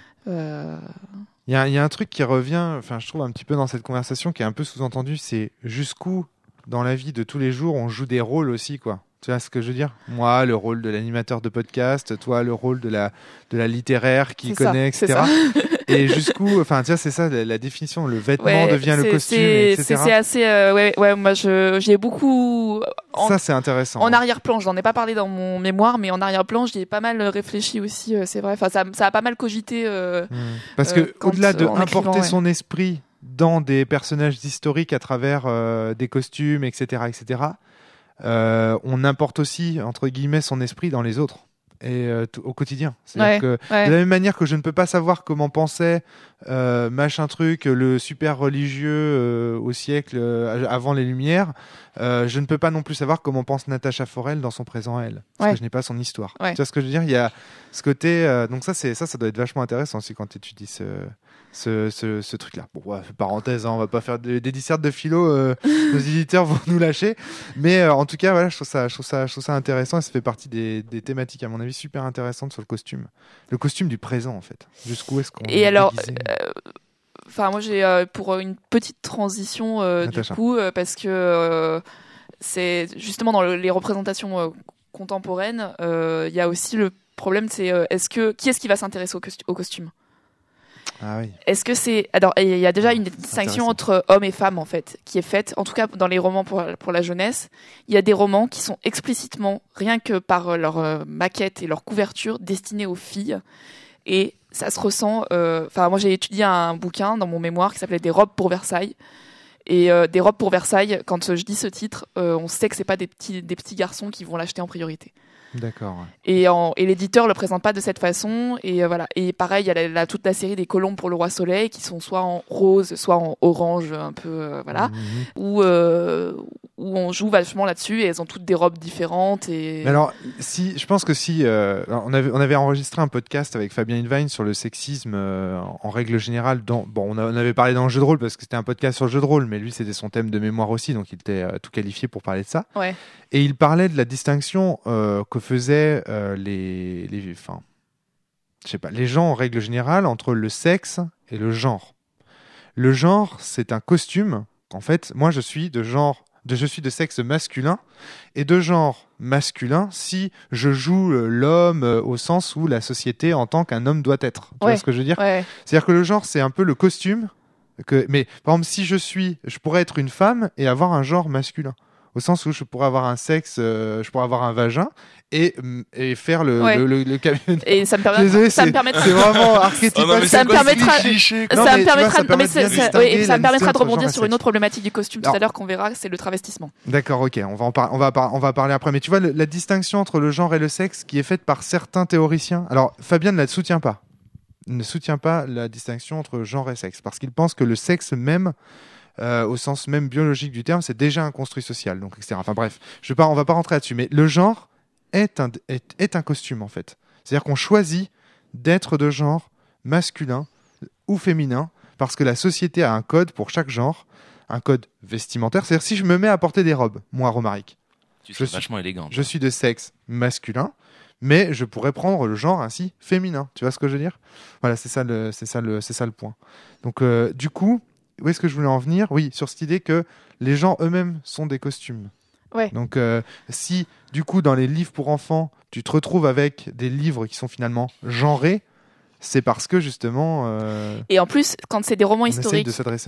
Il y a un truc qui revient, enfin, je trouve un petit peu dans cette conversation qui est un peu sous-entendu, c'est jusqu'où dans la vie de tous les jours on joue des rôles aussi, quoi. Tu vois ce que je veux dire? Moi, le rôle de l'animateur de podcast, toi, le rôle de la littéraire qui C'est connaît, ça, etc. c'est ça. Et jusqu'où, enfin, tu vois, c'est ça la définition. Le vêtement Ouais, devient le costume, etc. C'est assez. Ouais, moi, j'y ai beaucoup. Ça, c'est intéressant. En arrière-plan, j'en ai pas parlé dans mon mémoire, mais en arrière-plan, j'y ai pas mal réfléchi aussi, c'est vrai. Enfin, ça a pas mal cogité. Parce que quand, au-delà de en écrivant, importer ouais. son esprit dans des personnages historiques à travers des costumes, etc., on importe aussi, entre guillemets, son esprit dans les autres et au quotidien. C'est-à-dire que de la même manière que je ne peux pas savoir comment pensait machin truc, le super religieux au siècle avant les Lumières, je ne peux pas non plus savoir comment pense Natacha Forel dans son présent elle, parce que je n'ai pas son histoire. Tu vois ce que je veux dire? Il y a ce côté, donc ça doit être vachement intéressant aussi quand tu étudies ce truc-là. Bon, ouais, parenthèse, hein, on va pas faire des dissertes de philo, nos éditeurs vont nous lâcher. Mais en tout cas, voilà, je trouve ça intéressant et ça fait partie des thématiques, à mon avis, super intéressantes sur le costume. Le costume du présent, en fait. Jusqu'où est-ce qu'on Et est alors, déguisé moi j'ai pour une petite transition du coup, parce que c'est justement dans les représentations contemporaines, il y a aussi le problème, c'est qui est-ce qui va s'intéresser au costume? Ah oui. Est-ce que c'est alors il y a déjà une distinction entre hommes et femmes en fait qui est faite, en tout cas dans les romans pour la jeunesse. Il y a des romans qui sont explicitement, rien que par leur maquette et leur couverture, destinés aux filles, et ça se ressent. Moi j'ai étudié un bouquin dans mon mémoire qui s'appelait Des robes pour Versailles. Et Des robes pour Versailles, quand je dis ce titre, on sait que c'est pas des petits garçons qui vont l'acheter en priorité. D'accord. Et l'éditeur le présente pas de cette façon. Et voilà. Et pareil, il y a toute la série des colombes pour le roi Soleil qui sont soit en rose, soit en orange, un peu voilà, où on joue vachement là-dessus. Et elles ont toutes des robes différentes. Et alors, je pense que on avait enregistré un podcast avec Fabien Invine sur le sexisme en règle générale. On avait parlé dans le jeu de rôle parce que c'était un podcast sur le jeu de rôle, mais lui c'était son thème de mémoire aussi, donc il était tout qualifié pour parler de ça. Ouais. Et il parlait de la distinction que faisaient les gens en règle générale entre le sexe et le genre. Le genre, c'est un costume. En fait, moi, je suis de sexe masculin et de genre masculin si je joue l'homme au sens où la société entend qu'un homme doit être. Tu vois ce que je veux dire ? Ouais. C'est-à-dire que le genre, c'est un peu le costume. Mais par exemple, si je pourrais être une femme et avoir un genre masculin. Au sens où je pourrais avoir un sexe, je pourrais avoir un vagin et faire le camion. Et ça me permet. C'est vraiment archétypal. Ça me permettra de rebondir genre sur une autre problématique du costume tout à l'heure qu'on verra, c'est le travestissement. D'accord, ok, on va parler après. Mais tu vois, la distinction entre le genre et le sexe qui est faite par certains théoriciens. Alors, Fabien ne la soutient pas. Il ne soutient pas la distinction entre genre et sexe parce qu'il pense que le sexe même, au sens même biologique du terme, c'est déjà un construit social, donc etc. Enfin bref, on va pas rentrer là-dessus, mais le genre est un costume en fait. C'est-à-dire qu'on choisit d'être de genre masculin ou féminin parce que la société a un code pour chaque genre, un code vestimentaire. C'est-à-dire si je me mets à porter des robes, moi Romaric, je suis vachement élégant. Je suis de sexe masculin, mais je pourrais prendre le genre ainsi féminin. Tu vois ce que je veux dire ? Voilà, c'est ça le point. Donc du coup, où est-ce que je voulais en venir ? Oui, sur cette idée que les gens eux-mêmes sont des costumes. Ouais. Donc, si, du coup, dans les livres pour enfants, tu te retrouves avec des livres qui sont finalement genrés, c'est parce que, justement... Et en plus, quand c'est des romans historiques,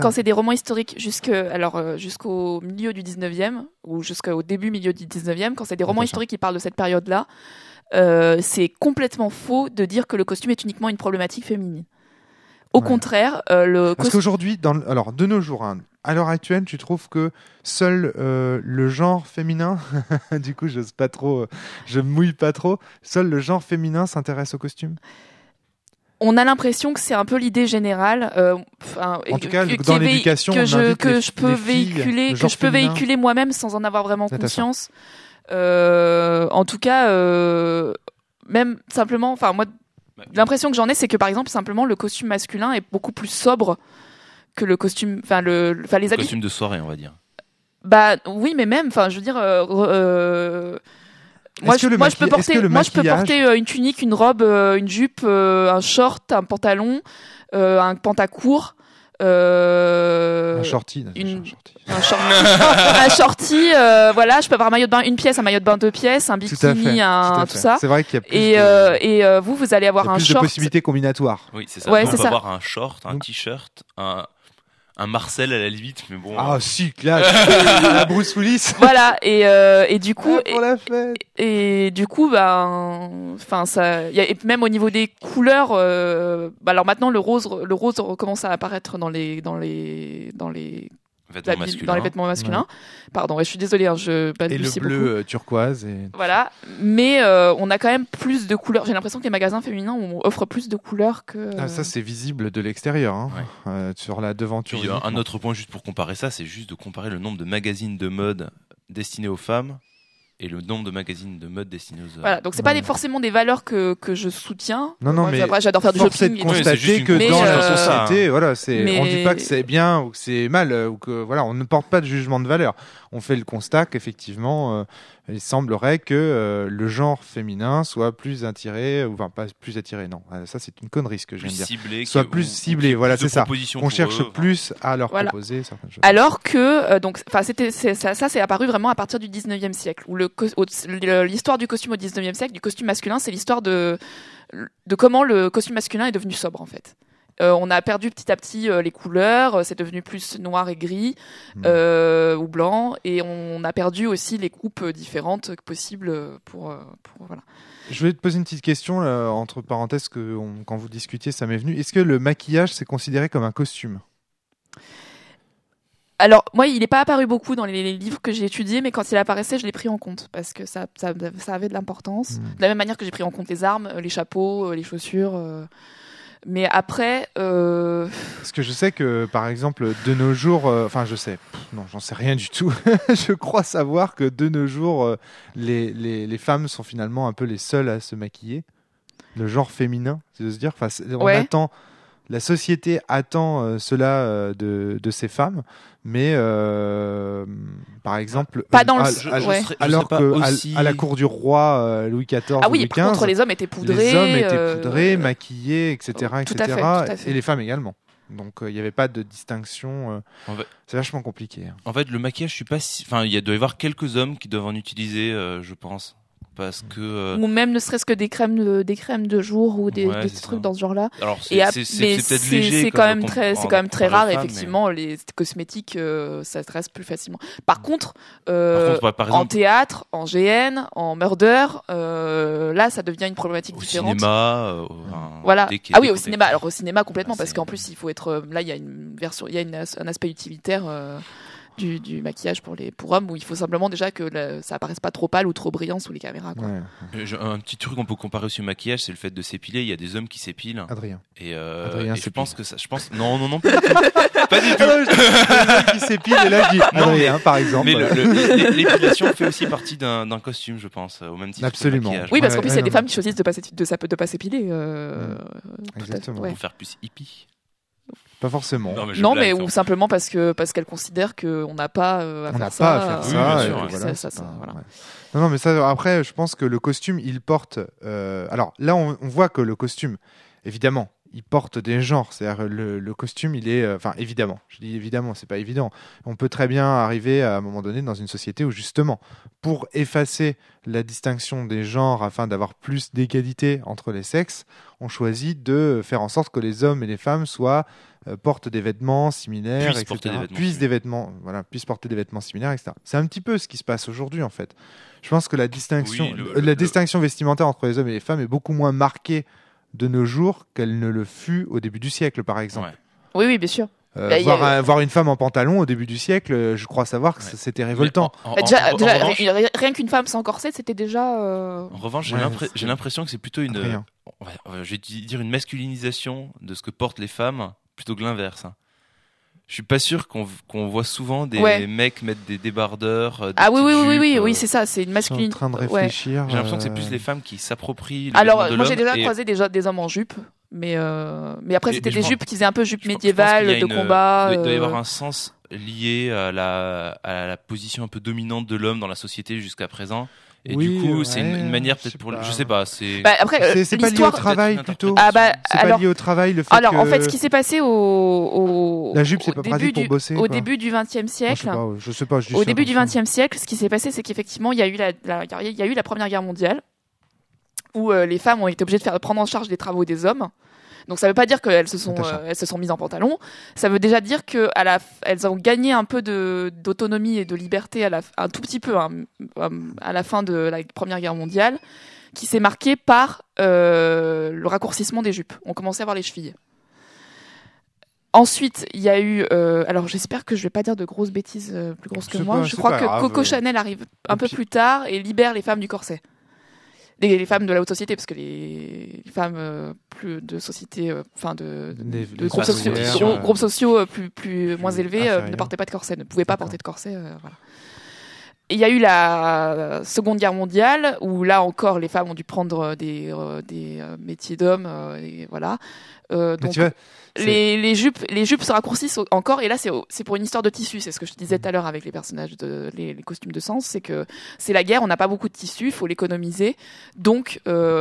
jusqu'au milieu du 19e, ou jusqu'au milieu du 19e, quand c'est des romans historiques qui parlent de cette période-là, c'est complètement faux de dire que le costume est uniquement une problématique féminine. Au contraire, parce qu'aujourd'hui, de nos jours, à l'heure actuelle, tu trouves que seul le genre féminin, du coup, je me mouille pas trop, seul le genre féminin s'intéresse au costume ? On a l'impression que c'est un peu l'idée générale, en tout cas, dans l'éducation, que je peux véhiculer moi-même sans en avoir vraiment conscience. En tout cas, même simplement, moi. L'impression que j'en ai, c'est que par exemple, simplement, le costume masculin est beaucoup plus sobre que le costume, les habits. Costume de soirée, on va dire. Bah oui, mais même, je veux dire, moi, je peux porter une tunique, une robe, une jupe, un short, un pantalon, un pantacourt. Un shorty. Un shorty, voilà, je peux avoir un maillot de bain une pièce, un maillot de bain deux pièces, un bikini, tout ça. C'est vrai qu'il y a plus et vous allez avoir un plus short. de possibilités combinatoires. Oui, c'est ça. Ouais, on peut avoir un short, un t-shirt, un Marcel à la limite, mais bon. Ah si, classe. La Bruce Willis. Voilà, et du coup, pour la fête. Et du coup, ça, y a, et même au niveau des couleurs, alors maintenant le rose commence à apparaître dans les vêtements masculins. Ouais. Pardon, je suis désolée, je balbutie beaucoup. Et le bleu turquoise. Voilà, mais on a quand même plus de couleurs. J'ai l'impression que les magasins féminins offrent plus de couleurs que... ça, c'est visible de l'extérieur, sur la devanture. Puis, un autre point juste pour comparer ça, c'est juste de comparer le nombre de magazines de mode destinés aux femmes et le nombre de magazines de mode destinés aux hommes. Voilà, donc c'est pas forcément des valeurs que je soutiens. Non, Moi, mais après, j'adore faire du force est shopping. de Et tout. constater que Mais, dans la euh, société, voilà, mais- on dit pas que c'est bien ou que c'est mal ou que voilà, on ne porte pas de jugement de valeur. On fait le constat qu'effectivement, il semblerait que le genre féminin soit plus attiré, ou enfin pas plus attiré, non, ça c'est une connerie ce que je viens Plus de dire. ciblé, Soit que- plus ou- ciblé, ou voilà, plus de c'est ça. propositions On pour cherche eux. plus à leur Voilà. proposer certaines choses. Alors que donc ça c'est apparu vraiment à partir du 19e siècle où l'histoire du costume au 19e siècle, du costume masculin, c'est l'histoire de comment le costume masculin est devenu sobre en fait. On a perdu petit à petit les couleurs, c'est devenu plus noir et gris ou blanc, et on a perdu aussi les coupes différentes possibles pour voilà. Je voulais te poser une petite question là, entre parenthèses quand vous discutiez, ça m'est venu. Est-ce que le maquillage c'est considéré comme un costume? Alors, moi, il n'est pas apparu beaucoup dans les livres que j'ai étudiés, mais quand il apparaissait, je l'ai pris en compte, parce que ça avait de l'importance. De la même manière que j'ai pris en compte les armes, les chapeaux, les chaussures. Mais après... Parce que je sais que, par exemple, de nos jours... Enfin, je sais. Non, j'en sais rien du tout. Je crois savoir que de nos jours, les femmes sont finalement un peu les seules à se maquiller. Le genre féminin, c'est de se dire... Enfin, la société attend cela de ces femmes, mais par exemple, pas dans alors qu'à la cour du roi Louis XIV, ah oui, Louis par XV, contre, les hommes étaient poudrés, les hommes étaient poudrés, maquillés, etc., tout à fait. et les femmes également. Donc il n'y avait pas de distinction. En fait, c'est vachement compliqué. En fait, le maquillage, je suis pas. Enfin, il doit y avoir quelques hommes qui doivent en utiliser, je pense. Parce que ou même ne serait-ce que des crèmes de jour ou des trucs dans ce genre-là. Alors c'est peut-être léger. C'est quand même très rare. Effectivement, les cosmétiques, ça se reste plus facilement. Par contre, par exemple, en théâtre, en GN, en murder, là, ça devient une problématique différente. Au cinéma, voilà. Ah oui, au cinéma. Alors au cinéma complètement, parce qu'en plus, il faut être. Là, il y a une version, il y a un aspect utilitaire. Du maquillage pour hommes où il faut simplement déjà que ça apparaisse pas trop pâle ou trop brillant sous les caméras, quoi. Un petit truc qu'on peut comparer aussi au maquillage, c'est le fait de s'épiler. Il y a des hommes qui s'épilent. Adrien. Adrien, je pense que ça. Non, pas du tout. Pas du tout. Des hommes qui s'épilent et là je dis Adrien, par exemple. Mais l'épilation fait aussi partie d'un costume, je pense, au même titre. Absolument. Que le maquillage. Oui, parce qu'en plus il y a des femmes qui choisissent de pas s'épiler. Exactement. Pour faire plus hippie. Pas forcément. Non, mais ou simplement parce qu'elles considèrent qu'on n'a pas à faire ça. Voilà. Non, mais ça, après, je pense que le costume, il porte. Alors là, on voit que le costume, évidemment, il porte des genres. C'est-à-dire le costume, il est. Enfin, évidemment. Je dis évidemment, c'est pas évident. On peut très bien arriver à un moment donné dans une société où justement, pour effacer la distinction des genres afin d'avoir plus d'égalité entre les sexes, on choisit de faire en sorte que les hommes et les femmes portent des vêtements similaires, puissent porter des vêtements similaires, etc. C'est un petit peu ce qui se passe aujourd'hui, en fait. Je pense que la distinction, distinction vestimentaire entre les hommes et les femmes est beaucoup moins marquée de nos jours qu'elle ne le fut au début du siècle, par exemple. Ouais. Oui, bien sûr. Voir une femme en pantalon au début du siècle, je crois savoir que c'était révoltant. Rien qu'une femme sans corset, c'était déjà... En revanche, j'ai l'impression que c'est plutôt je vais dire une masculinisation de ce que portent les femmes, plutôt que l'inverse. Je suis pas sûr qu'on voit souvent des mecs mettre des débardeurs. Oui, c'est ça, c'est une masculine. Je suis en train de réfléchir. J'ai l'impression que c'est plus les femmes qui s'approprient. Alors, moi j'ai déjà croisé des hommes en jupe, mais après c'était des jupes qui faisaient un peu jupe médiévale, de combat. Il doit y avoir un sens lié à la position un peu dominante de l'homme dans la société jusqu'à présent. Et du coup, c'est une manière peut-être pour... Je sais pas, c'est... après, c'est pas lié au travail, plutôt. C'est pas lié au travail, le fait en fait, ce qui s'est passé la jupe, c'est pas pratique pour bosser. Au début du XXe siècle... Je sais pas, au début du XXe siècle, ce qui s'est passé, c'est qu'effectivement, il y a eu la Première Guerre mondiale, où les femmes ont été obligées de prendre en charge les travaux des hommes. Donc ça veut pas dire qu'elles se sont mises en pantalon. Ça veut déjà dire qu'elles ont gagné un peu d'autonomie et de liberté un tout petit peu à la fin de la Première Guerre mondiale, qui s'est marquée par le raccourcissement des jupes. On commençait à voir les chevilles. Ensuite, il y a eu... alors j'espère que je vais pas dire de grosses bêtises plus grosses que moi. Je crois que Coco Chanel arrive un peu plus tard et libère les femmes du corset. Les femmes de la haute société, parce que les femmes plus de société, de groupes sociaux moins élevés ne portaient pas de corset, ne pouvaient pas porter de corset. Voilà. il y a eu la Seconde Guerre mondiale où là encore les femmes ont dû prendre des métiers d'hommes et voilà. Donc tu vois, les jupes se raccourcissent encore et là c'est pour une histoire de tissu, c'est ce que je disais tout à l'heure avec les personnages les costumes de Sens, c'est que c'est la guerre, on n'a pas beaucoup de tissu, il faut l'économiser, donc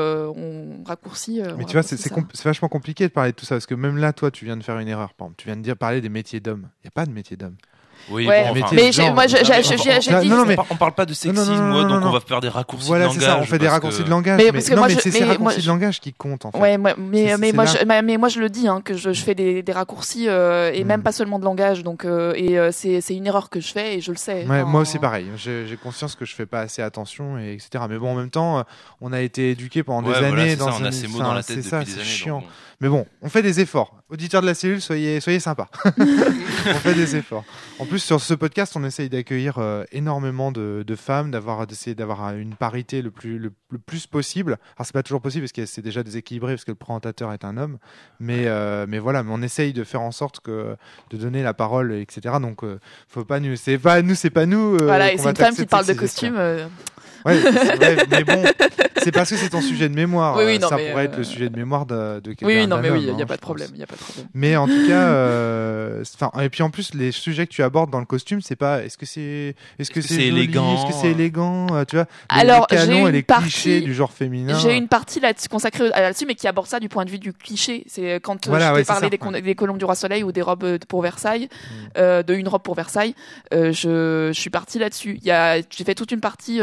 on raccourcit. Mais tu vois, c'est vachement compliqué de parler de tout ça parce que même là, toi, tu viens de faire une erreur. Par exemple, tu viens de parler des métiers d'hommes. Il n'y a pas de métier d'homme. Oui, ouais, bon, mais j'ai dit. Non, mais on parle pas de sexisme, donc on va faire des raccourcis de langage. Voilà, c'est ça, on fait des raccourcis de langage. Mais c'est ces raccourcis de langage qui comptent en fait. Ouais, mais moi je le dis, que je fais des raccourcis et même pas seulement de langage, donc c'est une erreur que je fais et je le sais. Ouais, moi aussi pareil. J'ai conscience que je fais pas assez attention et etc. Mais bon, en même temps, on a été éduqués pendant des années dans on a ces mots dans la tête depuis des années. C'est chiant. Mais bon, on fait des efforts. Auditeurs de la cellule, soyez sympas. On fait des efforts. En plus, sur ce podcast, on essaye d'accueillir énormément de femmes, d'essayer d'avoir une parité le plus possible. Alors, c'est pas toujours possible parce que c'est déjà déséquilibré parce que le présentateur est un homme. Mais voilà, mais on essaye de faire en sorte de donner la parole, etc. Donc, faut pas nous. C'est pas nous. Voilà, et c'est une femme qui parle de costume. Ouais, mais bon, c'est parce que c'est ton sujet de mémoire. Oui, ça pourrait être le sujet de mémoire de quelqu'un. Oui, non, mais oui, il n'y a pas de problème. Mais en tout cas, et puis en plus, les sujets que tu abordes dans le costume, c'est pas. Est-ce que c'est élégant? Est-ce que c'est élégant? Tu vois, alors, les canons et les clichés du genre féminin. J'ai une partie là-dessus consacrée là-dessus, mais qui aborde ça du point de vue du cliché. C'est quand je t'ai parlé des colombes du roi soleil ou des robes pour Versailles, de une robe pour Versailles. Je suis partie là-dessus. J'ai fait toute une partie.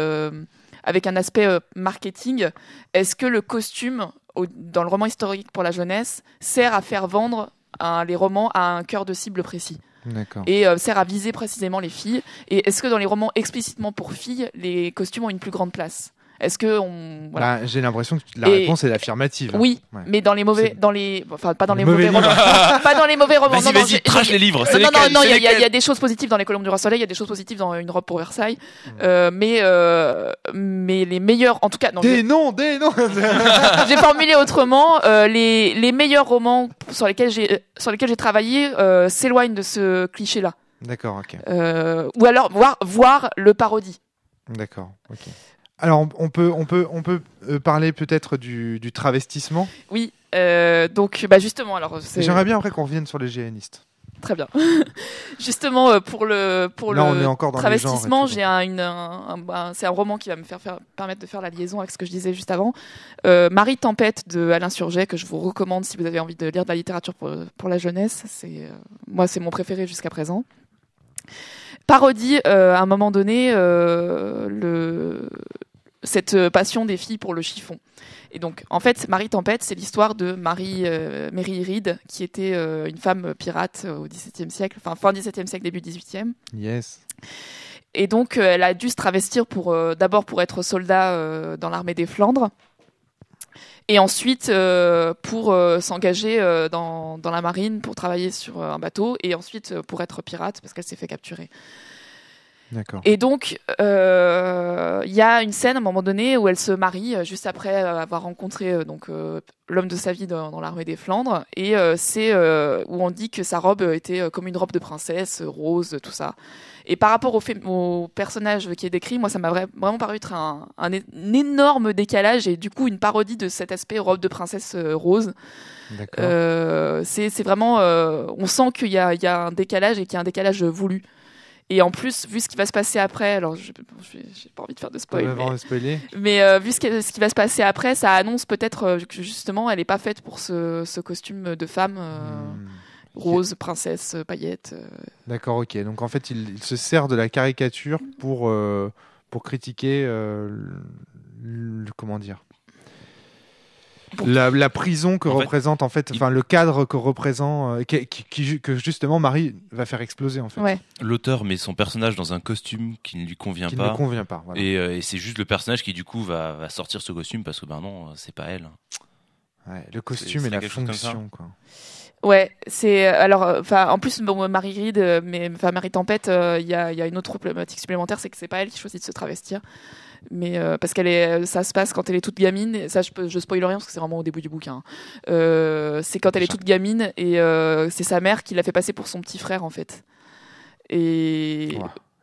Avec un aspect marketing, est-ce que le costume, dans le roman historique pour la jeunesse, sert à faire vendre les romans à un cœur de cible précis? D'accord. Et sert à viser précisément les filles? Et est-ce que dans les romans explicitement pour filles, les costumes ont une plus grande place? Est-ce que voilà. J'ai l'impression que la réponse est l'affirmative. Oui, mais dans les mauvais, pas dans les mauvais romans, pas dans les mauvais romans. Vas-y, trash les livres. Non, il y a des choses positives dans les Colombes du Roi Soleil, il y a des choses positives dans Une robe pour Versailles, mais les meilleurs, en tout cas, non. Des noms. J'ai formulé autrement. Les meilleurs romans sur lesquels j'ai travaillé s'éloignent de ce cliché-là. D'accord, ok. Ou alors voir le parodie. D'accord, ok. Alors, on peut parler peut-être du travestissement. Oui, donc justement, alors j'aimerais bien après qu'on revienne sur les géanistes. Très bien. Justement, pour le on est encore dans travestissement, les j'ai c'est un roman qui va me permettre de faire la liaison avec ce que je disais juste avant. Marie Tempête de Alain Surget, que je vous recommande si vous avez envie de lire de la littérature pour la jeunesse. Moi, c'est mon préféré jusqu'à présent. Parodie à un moment donné cette passion des filles pour le chiffon. Et donc, en fait, Marie Tempête, c'est l'histoire de Mary Read, qui était une femme pirate au XVIIe siècle, enfin fin XVIIe siècle, début XVIIIe. Yes. Et donc, elle a dû se travestir d'abord pour être soldat dans l'armée des Flandres, et ensuite pour s'engager dans la marine, pour travailler sur un bateau, et ensuite pour être pirate, parce qu'elle s'est fait capturer. D'accord. Et donc, il y a une scène à un moment donné où elle se marie juste après avoir rencontré l'homme de sa vie dans l'armée des Flandres, et c'est où on dit que sa robe était comme une robe de princesse, rose, tout ça. Et par rapport au personnage qui est décrit, moi, ça m'a vraiment paru être un énorme décalage et du coup une parodie de cet aspect robe de princesse rose. D'accord. C'est vraiment, on sent qu'il y a un décalage et qu'il y a un décalage voulu. Et en plus, vu ce qui va se passer après, alors j'ai pas envie de faire de spoil, mais vu ce qui va se passer après, ça annonce peut-être que justement, elle est pas faite pour ce costume de femme rose, princesse, paillettes. D'accord, ok. Donc en fait, il se sert de la caricature pour critiquer comment dire. La prison que représente en fait, le cadre que représente, que justement Marie va faire exploser en fait. Ouais. L'auteur met son personnage dans un costume qui ne lui convient pas. Ne convient pas. Voilà. Et c'est juste le personnage qui du coup va sortir ce costume parce que non, c'est pas elle. Ouais, le costume et la fonction quoi. Ouais, c'est alors en plus Marie Read, Marie Tempête, il y a une autre problématique supplémentaire, c'est que c'est pas elle qui choisit de se travestir. Mais parce ça se passe quand elle est toute gamine, ça je spoil rien parce que c'est vraiment au début du bouquin. C'est quand elle est toute gamine et c'est sa mère qui l'a fait passer pour son petit frère en fait. Et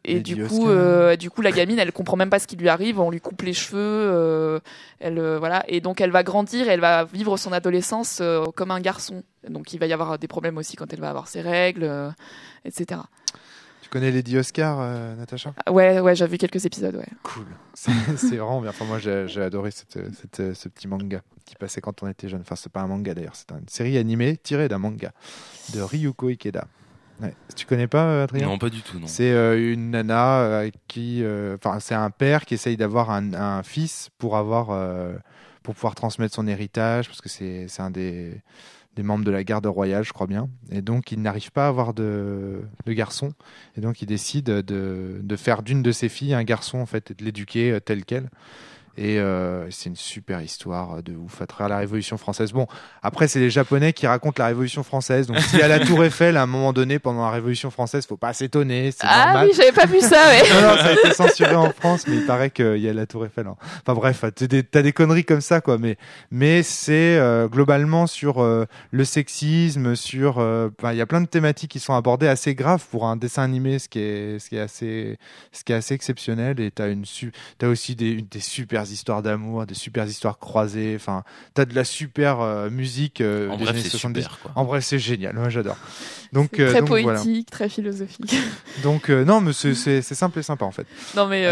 Et Lady du Oscar. coup, la gamine, elle comprend même pas ce qui lui arrive. On lui coupe les cheveux, voilà. Et donc, elle va grandir et elle va vivre son adolescence comme un garçon. Donc, il va y avoir des problèmes aussi quand elle va avoir ses règles, etc. Tu connais Lady Oscar, Natacha? Ouais, j'ai vu quelques épisodes, ouais. Cool. C'est vraiment bien. Enfin, moi, j'ai adoré ce petit manga qui passait quand on était jeune. Enfin, c'est pas un manga d'ailleurs, c'est une série animée tirée d'un manga de Ryuko Ikeda. Ouais. Tu connais pas, Adrien? Non, pas du tout, non. C'est une nana qui, enfin, c'est un père qui essaye d'avoir un fils pour pouvoir transmettre son héritage, parce que c'est un des membres de la garde royale, je crois bien. Et donc, il n'arrive pas à avoir de garçon. Et donc, il décide de faire d'une de ses filles un garçon, en fait, et de l'éduquer tel quel. Et c'est une super histoire de ouf à travers la Révolution française. Bon, après, c'est les Japonais qui racontent la Révolution française. Donc, s'il y a la Tour Eiffel, à un moment donné, pendant la Révolution française, faut pas s'étonner. C'est normal. Oui, j'avais pas vu ça, ouais. Non, ça a été censuré en France, mais il paraît qu'il y a la Tour Eiffel. Hein. Enfin bref, t'as des conneries comme ça, quoi. Mais c'est globalement sur le sexisme, sur, il y a plein de thématiques qui sont abordées assez graves pour un dessin animé, ce qui est assez exceptionnel. Et t'as aussi des super histoires d'amour, des super histoires croisées. Enfin, t'as de la super musique En des bref, années c'est 70. super, quoi. En bref, c'est génial. Moi, j'adore. Donc, C'est très donc, poétique, voilà. très philosophique. Donc non, mais c'est simple et sympa en fait. Non, mais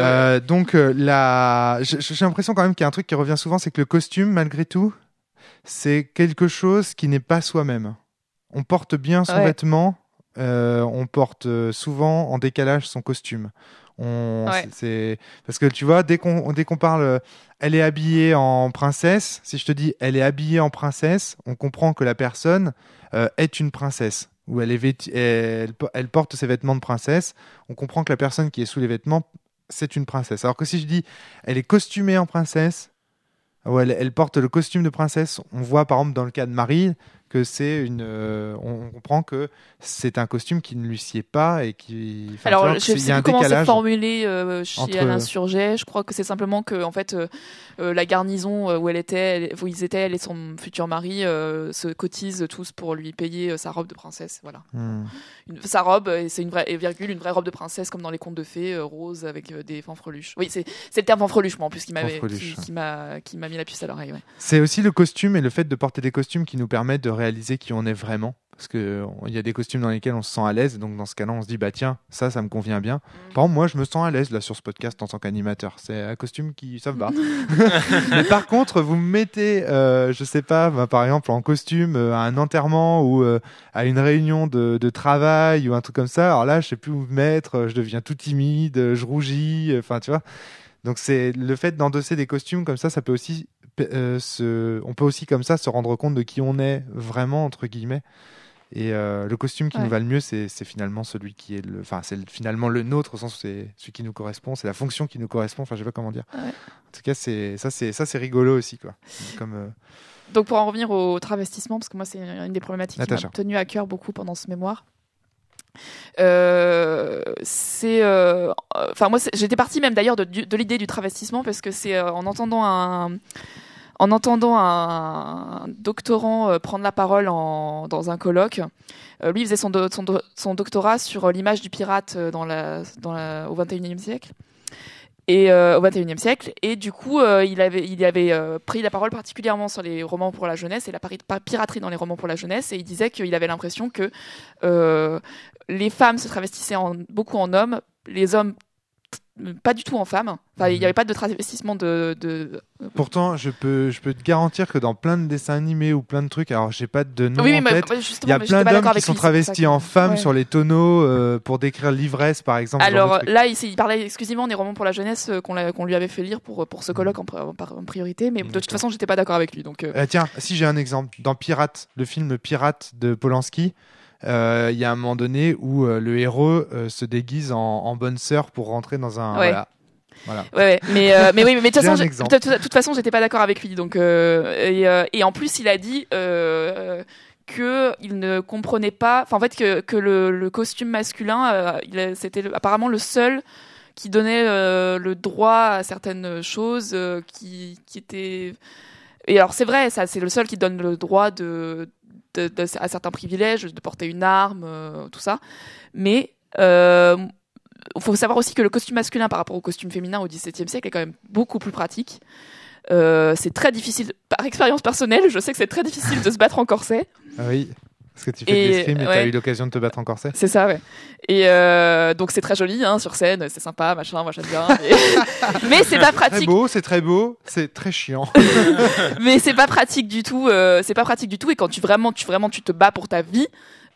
J'ai l'impression quand même qu'il y a un truc qui revient souvent, c'est que le costume, malgré tout, c'est quelque chose qui n'est pas soi-même. On porte bien son Ouais. vêtement, on porte souvent en décalage son costume. Ouais. C'est parce que tu vois, dès qu'on parle, elle est habillée en princesse. Si je te dis, elle est habillée en princesse, on comprend que la personne est une princesse. Ou elle porte ses vêtements de princesse. On comprend que la personne qui est sous les vêtements, c'est une princesse. Alors que si je dis, elle est costumée en princesse, ou elle porte le costume de princesse, on voit par exemple dans le cas de Marie que on comprend que c'est un costume qui ne lui sied pas et qui. Enfin, tu alors, vois, je il y sais a un plus comment c'est décalage formulé chez entre- Alain Surget. Je crois que c'est simplement que, en fait, la garnison où où ils étaient, elle et son futur mari, se cotisent tous pour lui payer sa robe de princesse. Voilà. Hmm. Sa robe, et c'est une vraie robe de princesse, comme dans les contes de fées, rose avec des fanfreluches. Oui, c'est le terme fanfreluche, moi, en plus, qui Fanfreluche. m'a mis la puce à l'oreille. Ouais. C'est aussi le costume et le fait de porter des costumes qui nous permettent de réaliser qui on est vraiment. Parce qu'il y a des costumes dans lesquels on se sent à l'aise, donc dans ce cas-là, on se dit, bah tiens, ça me convient bien. Par exemple, moi, je me sens à l'aise là sur ce podcast en tant qu'animateur. C'est un costume ça me va. Mais par contre, vous me mettez, je sais pas, par exemple, en costume à un enterrement ou à une réunion de travail ou un truc comme ça. Alors là, je sais plus où me mettre, je deviens tout timide, je rougis, enfin, tu vois. Donc c'est le fait d'endosser des costumes comme ça peut aussi on peut aussi comme ça se rendre compte de qui on est vraiment entre guillemets. Et le costume qui nous va le mieux, c'est finalement celui qui est c'est finalement le nôtre au sens où c'est celui qui nous correspond, c'est la fonction qui nous correspond. Enfin, je sais pas comment dire. Ouais. En tout cas, c'est rigolo aussi quoi. Comme donc pour en revenir au travestissement, parce que moi c'est une des problématiques Natacha. qui m'a tenu à cœur beaucoup pendant ce mémoire. Moi j'étais partie même d'ailleurs de l'idée du travestissement parce que c'est en entendant un doctorant prendre la parole dans un colloque. Lui il faisait son doctorat sur l'image du pirate au XXIe siècle. Et au XXIe siècle, et du coup, il avait pris la parole particulièrement sur les romans pour la jeunesse et la piraterie dans les romans pour la jeunesse, et il disait qu'il avait l'impression que les femmes se travestissaient beaucoup en hommes, les hommes pas du tout en femmes. Enfin, il n'y avait pas de travestissement Pourtant, je peux te garantir que dans plein de dessins animés ou plein de trucs, alors j'ai pas de nom en tête, il y a plein d'hommes qui sont travestis en femmes sur les tonneaux pour décrire l'ivresse, par exemple. Alors là, il parlait exclusivement des romans pour la jeunesse qu'on lui avait fait lire pour ce colloque en priorité, mais de toute façon, j'étais pas d'accord avec lui. Donc, tiens, si j'ai un exemple, dans Pirate, le film Pirate de Polanski, il y a un moment donné où le héros se déguise en bonne sœur pour rentrer dans un voilà. Ouais. Mais de toute façon j'étais pas d'accord avec lui, donc et en plus il a dit que il ne comprenait pas, enfin en fait que le costume masculin c'était apparemment le seul qui donnait le droit à certaines choses qui étaient, et alors c'est vrai, ça c'est le seul qui donne le droit à certains privilèges, de porter une arme, tout ça. Mais faut savoir aussi que le costume masculin par rapport au costume féminin au XVIIe siècle est quand même beaucoup plus pratique. C'est très difficile, par expérience personnelle, je sais que c'est très difficile de se battre en corset. Ah oui, parce que tu fais de l'escrime et t'as eu l'occasion de te battre en corset. C'est ça, ouais. Et donc c'est très joli, hein, sur scène, c'est sympa, machin, moi j'aime bien. Mais c'est pas pratique. C'est très beau, c'est très chiant. Mais c'est pas pratique du tout. C'est pas pratique du tout. Et quand tu te bats pour ta vie,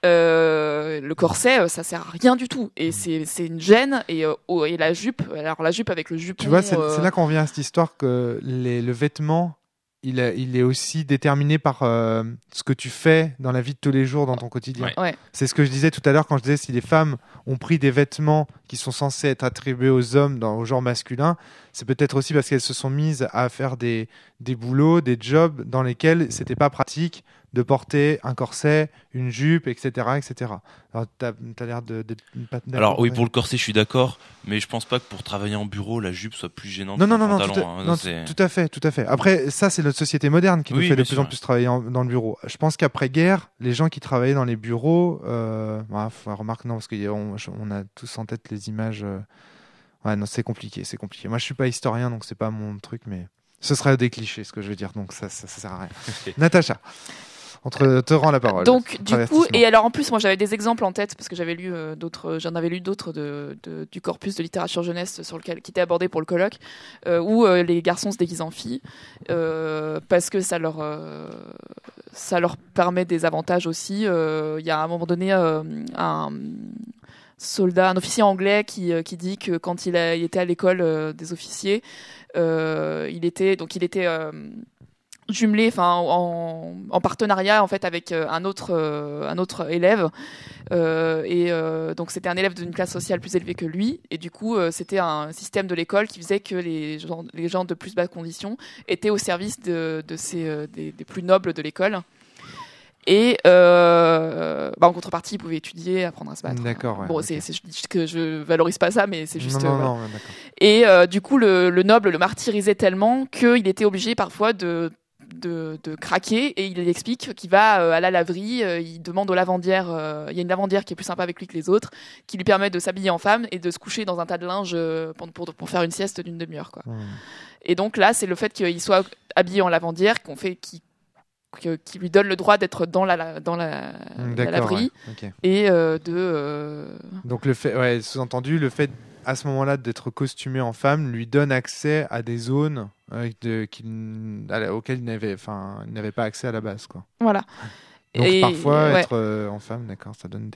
le corset, ça sert à rien du tout. Et c'est une gêne. Et la jupe, alors la jupe avec le jupon. Tu vois, c'est là qu'on vient à cette histoire que le vêtement, il est aussi déterminé par ce que tu fais dans la vie de tous les jours, dans ton quotidien. Ouais. C'est ce que je disais tout à l'heure quand je disais si les femmes ont pris des vêtements qui sont censés être attribués aux hommes, au genre masculin, c'est peut-être aussi parce qu'elles se sont mises à faire des boulots, des jobs dans lesquels c'était pas pratique de porter un corset, une jupe, etc. etc. Alors, t'as l'air de pas d'accord. Alors oui, pour le corset, je suis d'accord, mais je pense pas que pour travailler en bureau, la jupe soit plus gênante non, qu'un pantalon. Tout à fait. Après, ça, c'est notre société moderne qui nous fait de plus en plus travailler dans le bureau. Je pense qu'après-guerre, les gens qui travaillaient dans les bureaux, remarque, non, parce qu'on a tous en tête les images. Ouais, non, c'est compliqué. Moi, je suis pas historien, donc c'est pas mon truc, mais ce serait des clichés, ce que je veux dire, donc ça sert à rien. Natacha, te rends la parole. Donc du coup, et alors en plus, moi j'avais des exemples en tête parce que j'en avais lu d'autres du corpus de littérature jeunesse qui était abordé pour le colloque, où les garçons se déguisent en filles parce que ça leur permet des avantages aussi. Il y a à un moment donné un officier anglais qui dit que quand il était à l'école des officiers, il était jumelé, en partenariat en fait avec un autre élève, donc c'était un élève d'une classe sociale plus élevée que lui, et du coup c'était un système de l'école qui faisait que les gens de plus basse condition étaient au service des plus nobles de l'école. Et en contrepartie, ils pouvaient étudier, apprendre à se battre. D'accord. Ouais, bon, okay. je dis que je valorise pas ça, mais c'est juste. Non, d'accord. Et du coup, le noble le martyrisait tellement qu'il était obligé parfois de craquer, et il explique qu'il va à la laverie, il demande aux lavandières, il y a une lavandière qui est plus sympa avec lui que les autres, qui lui permet de s'habiller en femme et de se coucher dans un tas de linge pour faire une sieste d'une demi-heure, quoi. Et donc là, c'est le fait qu'il soit habillé en lavandière qui lui donne le droit d'être dans la laverie, ouais. Okay. et Donc le fait, sous-entendu, le fait à ce moment-là d'être costumé en femme lui donne accès à des zones auxquelles il n'avait pas accès à la base, quoi. Voilà. Donc et parfois être en femme, d'accord, ça donne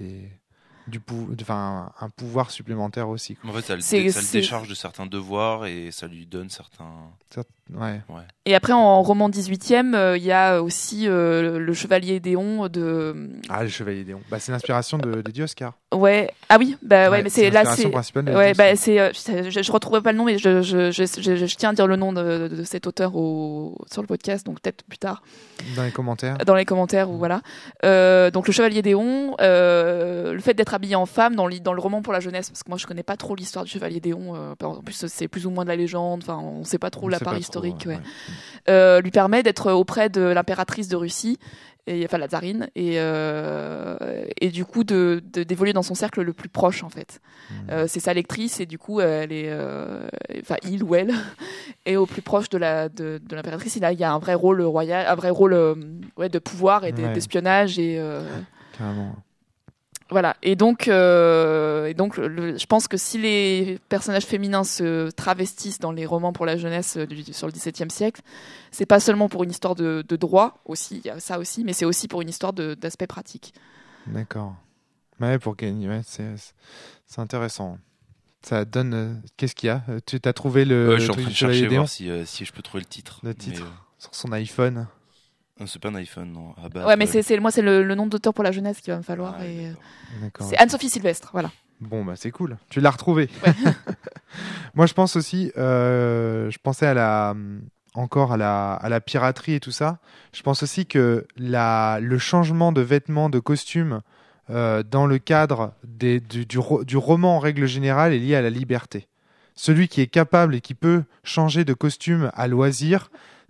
un pouvoir supplémentaire aussi, quoi. En fait, ça le décharge de certains devoirs et ça lui donne certains. Ouais. Et après, en roman 18e, il y a aussi le Chevalier d'Éon de. Ah, le Chevalier d'Éon. C'est l'inspiration d'Eddie Oscar. Ouais. Ah oui. Mais c'est là, c'est. Ouais. Je retrouvais pas le nom, mais je tiens à dire le nom de cet auteur sur le podcast, donc peut-être plus tard. Dans les commentaires. Ou voilà. Donc le Chevalier d'Éon, le fait d'être habillé en femme dans le roman pour la jeunesse, parce que moi je connais pas trop l'histoire du Chevalier d'Éon. En plus, c'est plus ou moins de la légende. Enfin, on sait pas trop la part historique. Lui permet d'être auprès de l'impératrice de Russie, la tsarine, et du coup d'évoluer dans son cercle le plus proche, en fait. C'est sa lectrice, et du coup elle est, il ou elle est au plus proche de l'impératrice. Il y a un vrai rôle royal, un vrai rôle de pouvoir et d'espionnage, et carrément. Voilà. Et donc je pense que si les personnages féminins se travestissent dans les romans pour la jeunesse sur le XVIIe siècle, c'est pas seulement pour une histoire de droit aussi, il y a ça aussi, mais c'est aussi pour une histoire d'aspect pratique. D'accord. Ouais, c'est intéressant. Ça donne. Qu'est-ce qu'il y a ? Tu as trouvé le je suis en truc train de du Chevalier chercher d'Éon voir si je peux trouver le titre. Sur son iPhone. Non, c'est pas un iPhone, non. Ouais, mais c'est le nom d'auteur pour la jeunesse qu'il va me falloir. D'accord. C'est Anne-Sophie Sylvestre, voilà. Bon, c'est cool. Tu l'as retrouvé. Ouais. Moi, je pense aussi. Je pensais à la piraterie et tout ça. Je pense aussi que le changement de vêtements, de costumes dans le cadre du roman en règle générale est lié à la liberté. Celui qui est capable et qui peut changer de costume à loisir,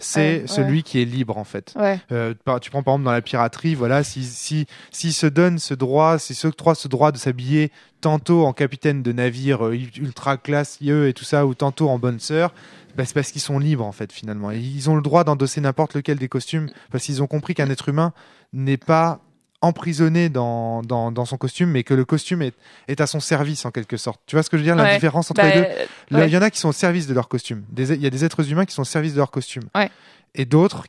c'est celui qui est libre en fait. Ouais. Tu prends par exemple dans la piraterie, voilà, s'il se donne ce droit, s'il s'octroie ce droit de s'habiller tantôt en capitaine de navire ultra classieux et tout ça, ou tantôt en bonne sœur, c'est parce qu'ils sont libres en fait finalement. Et ils ont le droit d'endosser n'importe lequel des costumes parce qu'ils ont compris qu'un être humain n'est pas emprisonné dans son costume, mais que le costume est à son service en quelque sorte. Tu vois ce que je veux dire, la différence entre les deux. Il y en a qui sont au service de leur costume. Il y a des êtres humains qui sont au service de leur costume. Ouais. Et d'autres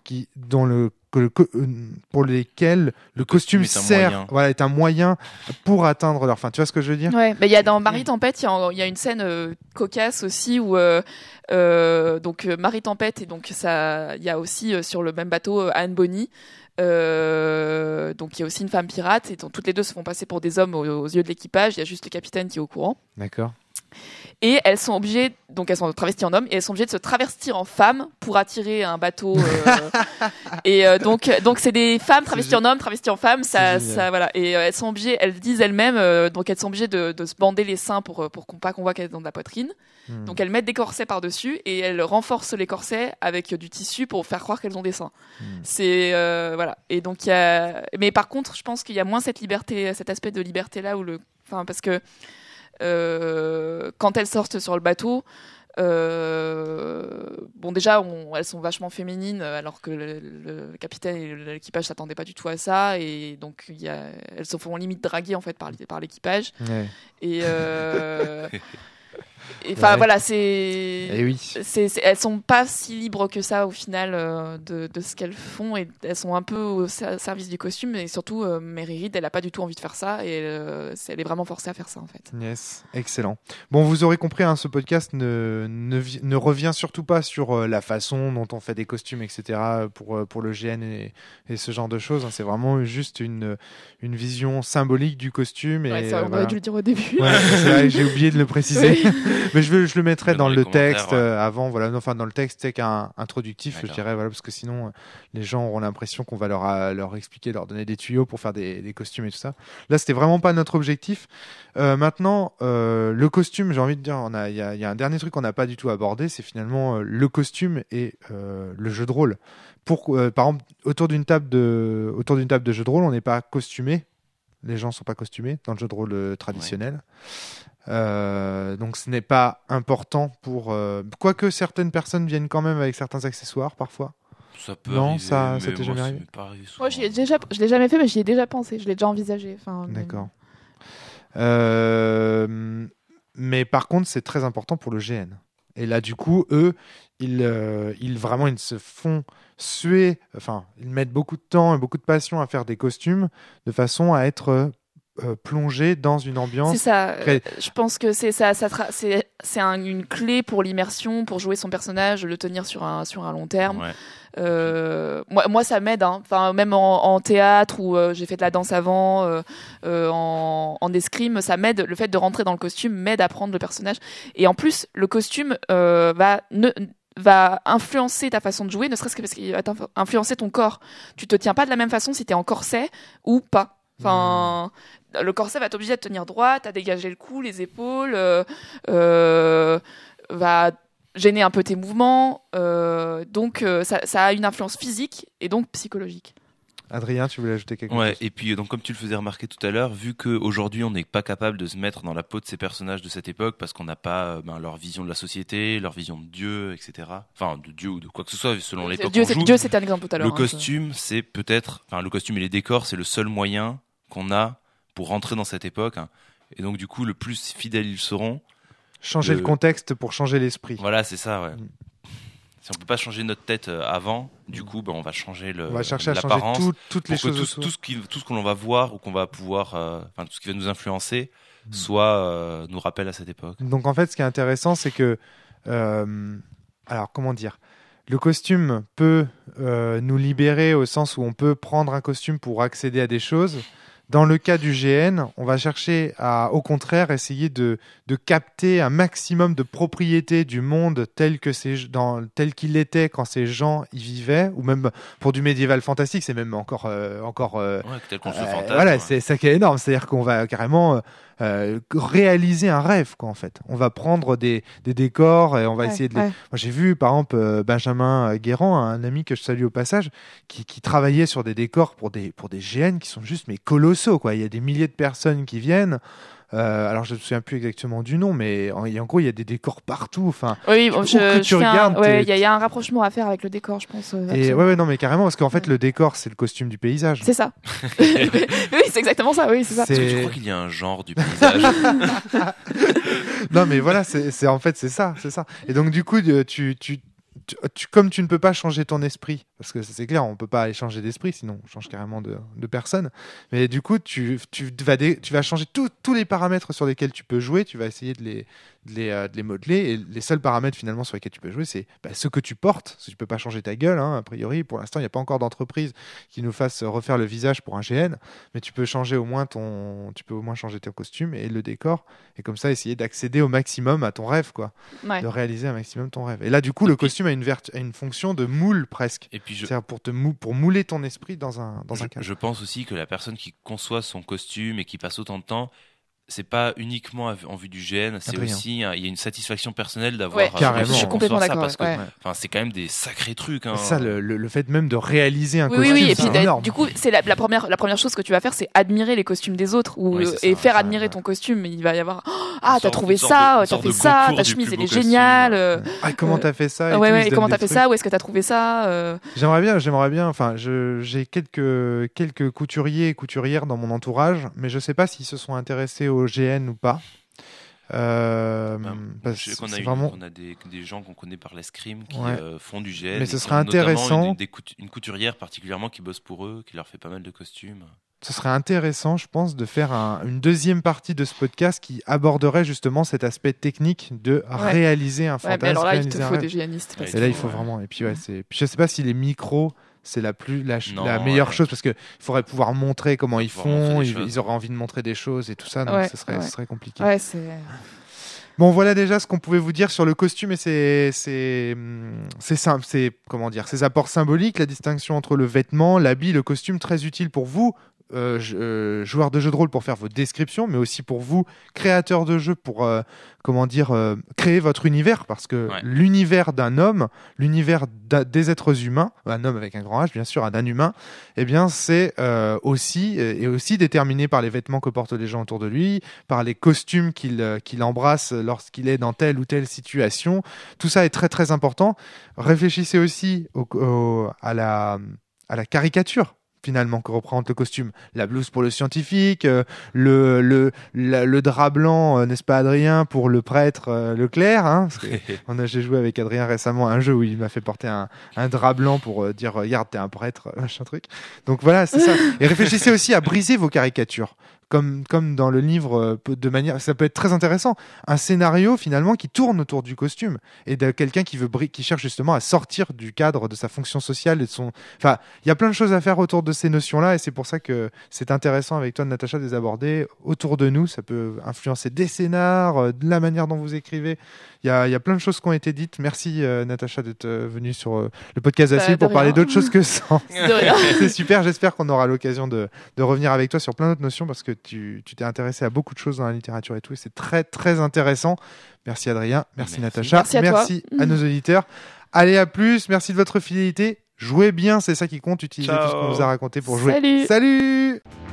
pour lesquels le costume sert, est un moyen pour atteindre leur fin. Tu vois ce que je veux dire ? Ouais, mais il y a dans Marie Tempête, il y a une scène cocasse aussi où donc Marie Tempête et donc ça, il y a aussi sur le même bateau Anne Bonny. Donc il y a aussi une femme pirate et donc, toutes les deux se font passer pour des hommes aux yeux de l'équipage. Il y a juste le capitaine qui est au courant. D'accord. Et elles sont obligées, donc elles sont travesties en hommes et elles sont obligées de se travestir en femmes pour attirer un bateau. Et donc c'est des femmes travesties en hommes, travesties en femmes, ça voilà. Et elles sont obligées, elles disent elles-mêmes, donc elles sont obligées de se bander les seins pour qu'on voit qu'elles sont dans la poitrine. Donc elles mettent des corsets par-dessus et elles renforcent les corsets avec du tissu pour faire croire qu'elles ont des seins. C'est voilà. Et donc mais par contre, je pense qu'il y a moins cette liberté, cet aspect de liberté là parce que quand elles sortent sur le bateau, déjà elles sont vachement féminines alors que le capitaine et l'équipage s'attendaient pas du tout à ça et donc elles se font limite draguer en fait par l'équipage. Ouais. Et enfin voilà, elles sont pas si libres que ça au final de ce qu'elles font et elles sont un peu au service du costume et surtout Mary Read elle a pas du tout envie de faire ça et elle est vraiment forcée à faire ça en fait. Yes, excellent. Bon, vous aurez compris, ce podcast ne revient surtout pas sur la façon dont on fait des costumes, etc. pour le GN et ce genre de choses. C'est vraiment juste une vision symbolique du costume. Et, ça, on aurait dû le dire au début. Ouais, c'est vrai, j'ai oublié de le préciser. Mais je le mettrai dans le texte avant, voilà, enfin dans le texte introductif, je dirais, voilà, parce que sinon les gens auront l'impression qu'on va leur expliquer, leur donner des tuyaux pour faire des costumes et tout ça. Là, c'était vraiment pas notre objectif. Maintenant, le costume, j'ai envie de dire, il y a un dernier truc qu'on n'a pas du tout abordé, c'est finalement le costume et le jeu de rôle. Par exemple, autour d'une table de jeu de rôle, on n'est pas costumé. Les gens sont pas costumés dans le jeu de rôle traditionnel. Ouais. Donc ce n'est pas important pour quoique certaines personnes viennent quand même avec certains accessoires parfois. Ça peut arriver, ça t'est jamais arrivé. Moi je l'ai jamais fait mais j'y ai déjà pensé, je l'ai déjà envisagé. D'accord. Mais par contre c'est très important pour le GN. Et là du coup eux ils se font suer, enfin ils mettent beaucoup de temps et beaucoup de passion à faire des costumes de façon à être plongé dans une ambiance. C'est ça. Je pense que c'est une clé pour l'immersion, pour jouer son personnage, le tenir sur un long terme. Ouais. Moi, ça m'aide. Enfin, même en théâtre où j'ai fait de la danse avant, en escrime, ça m'aide. Le fait de rentrer dans le costume m'aide à prendre le personnage. Et en plus, le costume va influencer ta façon de jouer, ne serait-ce que parce qu'il va influencer ton corps. Tu te tiens pas de la même façon si t'es en corset ou pas. Enfin, le corset va t'obliger à te tenir droite, à dégager le cou, les épaules, va gêner un peu tes mouvements. Donc, ça a une influence physique et donc psychologique. Adrien, tu voulais ajouter quelque chose ? Ouais, et puis donc comme tu le faisais remarquer tout à l'heure, vu qu'aujourd'hui on n'est pas capable de se mettre dans la peau de ces personnages de cette époque parce qu'on n'a pas leur vision de la société, leur vision de Dieu, etc. Enfin, de Dieu ou de quoi que ce soit selon l'époque. Dieu, c'était un exemple tout à l'heure. Le costume, c'est peut-être, le costume et les décors, c'est le seul moyen qu'on a pour rentrer dans cette époque. Et donc du coup, le plus fidèles ils seront. Changer le contexte pour changer l'esprit. Voilà, c'est ça, ouais. Si on peut pas changer notre tête avant, du coup, on va changer on va chercher à changer toutes les choses. Tout ce que l'on va voir ou qu'on va pouvoir, tout ce qui va nous influencer, soit nous rappelle à cette époque. Donc en fait, ce qui est intéressant, c'est que, alors comment dire, le costume peut nous libérer au sens où on peut prendre un costume pour accéder à des choses. Dans le cas du GN, on va chercher à, au contraire, essayer de capter un maximum de propriétés du monde tel qu'il était quand ces gens y vivaient, ou même pour du médiéval fantastique, c'est même encore tel qu'on se fantasme. Voilà, c'est ça qui est énorme. C'est-à-dire qu'on va carrément réaliser un rêve, quoi, en fait. On va prendre des décors et on va essayer de les... Moi, j'ai vu, par exemple, Benjamin Guérand, un ami que je salue au passage, qui travaillait sur des décors pour des GN qui sont juste mais colossaux, quoi. Il y a des milliers de personnes qui viennent. Alors je ne me souviens plus exactement du nom, mais en gros il y a des décors partout. Enfin, oui, tu regardes, il y a un rapprochement à faire avec le décor, je pense. Et non, mais carrément, parce qu'en fait le décor c'est le costume du paysage. C'est ça. Oui, c'est exactement ça. Oui, c'est ça. Est-ce que tu crois qu'il y a un genre du paysage? Non, mais voilà, c'est en fait c'est ça. Et donc du coup comme tu ne peux pas changer ton esprit, parce que c'est clair, on peut pas aller changer d'esprit, sinon on change carrément de personne. Mais du coup, tu vas changer tous les paramètres sur lesquels tu peux jouer. Tu vas essayer de les modeler. Et les seuls paramètres finalement sur lesquels tu peux jouer, c'est ce que tu portes. Parce que tu peux pas changer ta gueule, hein, a priori. Pour l'instant, il n'y a pas encore d'entreprise qui nous fasse refaire le visage pour un GN. Mais tu peux changer au moins changer ton costume et le décor. Et comme ça, essayer d'accéder au maximum à ton rêve, quoi. Ouais. De réaliser un maximum ton rêve. Et là, du coup, le costume a une fonction de moule presque. Et puis c'est-à-dire pour mouler ton esprit dans un cadre. Je pense aussi que la personne qui conçoit son costume et qui passe autant de temps, c'est pas uniquement en vue du GN, c'est aussi il y a une satisfaction personnelle d'avoir carrément. Je suis complètement d'accord parce que c'est quand même des sacrés trucs, hein. Ça le fait même de réaliser un costume, et puis énorme. du coup c'est la première chose que tu vas faire, c'est admirer les costumes des autres et faire admirer ton costume. Il va y avoir t'as trouvé ça, t'as fait ça, ta chemise elle est géniale. Comment t'as fait ça? Et comment t'as fait ça? Où est-ce que t'as trouvé ça? J'aimerais bien. Enfin, j'ai quelques couturiers et couturières dans mon entourage, mais je sais pas s'ils se sont intéressés au GN ou pas. Je sais qu'on a des gens qu'on connaît par l'escrime qui font du GN. Mais ce serait intéressant. Une couturière particulièrement qui bosse pour eux, qui leur fait pas mal de costumes. Ce serait intéressant, je pense, de faire une deuxième partie de ce podcast qui aborderait justement cet aspect technique de réaliser un fantasme. Mais alors là, il te faut des géanistes. Et là, il faut vraiment. Et puis, je sais pas si les micros, c'est la meilleure chose, parce qu'il faudrait pouvoir montrer comment ils font. Ils auraient envie de montrer des choses et tout ça. Donc, ce serait compliqué. Ouais, c'est... Bon, voilà déjà ce qu'on pouvait vous dire sur le costume et c'est simple, ses apports symboliques, la distinction entre le vêtement, l'habit, le costume, très utile pour vous, joueurs de jeux de rôle, pour faire vos descriptions, mais aussi pour vous, créateurs de jeux, pour créer votre univers, parce que l'univers d'un homme, l'univers des êtres humains, un homme avec un grand H, bien sûr, d'un humain, eh bien, c'est aussi déterminé par les vêtements que portent les gens autour de lui, par les costumes qu'il embrasse lorsqu'il est dans telle ou telle situation. Tout ça est très très important. Réfléchissez aussi à la caricature, finalement, que représente le costume. La blouse pour le scientifique, le drap blanc, n'est-ce pas Adrien, pour le prêtre Leclerc, hein, j'ai joué avec Adrien récemment à un jeu où il m'a fait porter un drap blanc pour dire regarde, t'es un prêtre, machin truc. Donc voilà, c'est ça. Et réfléchissez aussi à briser vos caricatures. Comme dans le livre, ça peut être très intéressant. Un scénario finalement qui tourne autour du costume et de quelqu'un qui cherche justement à sortir du cadre de sa fonction sociale et de son. Enfin, il y a plein de choses à faire autour de ces notions-là, et c'est pour ça que c'est intéressant avec toi, Natacha, de les aborder autour de nous. Ça peut influencer des scénars, de la manière dont vous écrivez. Il y a plein de choses qui ont été dites. Merci Natacha d'être venue sur le podcast d'Acide pour parler d'autre chose que ça. C'est super. J'espère qu'on aura l'occasion de revenir avec toi sur plein d'autres notions, parce que tu t'es intéressé à beaucoup de choses dans la littérature et tout, et c'est très très intéressant. Merci Adrien, merci Natacha, merci à nos auditeurs. Allez, à plus, merci de votre fidélité. Jouez bien, c'est ça qui compte. Utilisez tout ce qu'on vous a raconté pour jouer. Salut.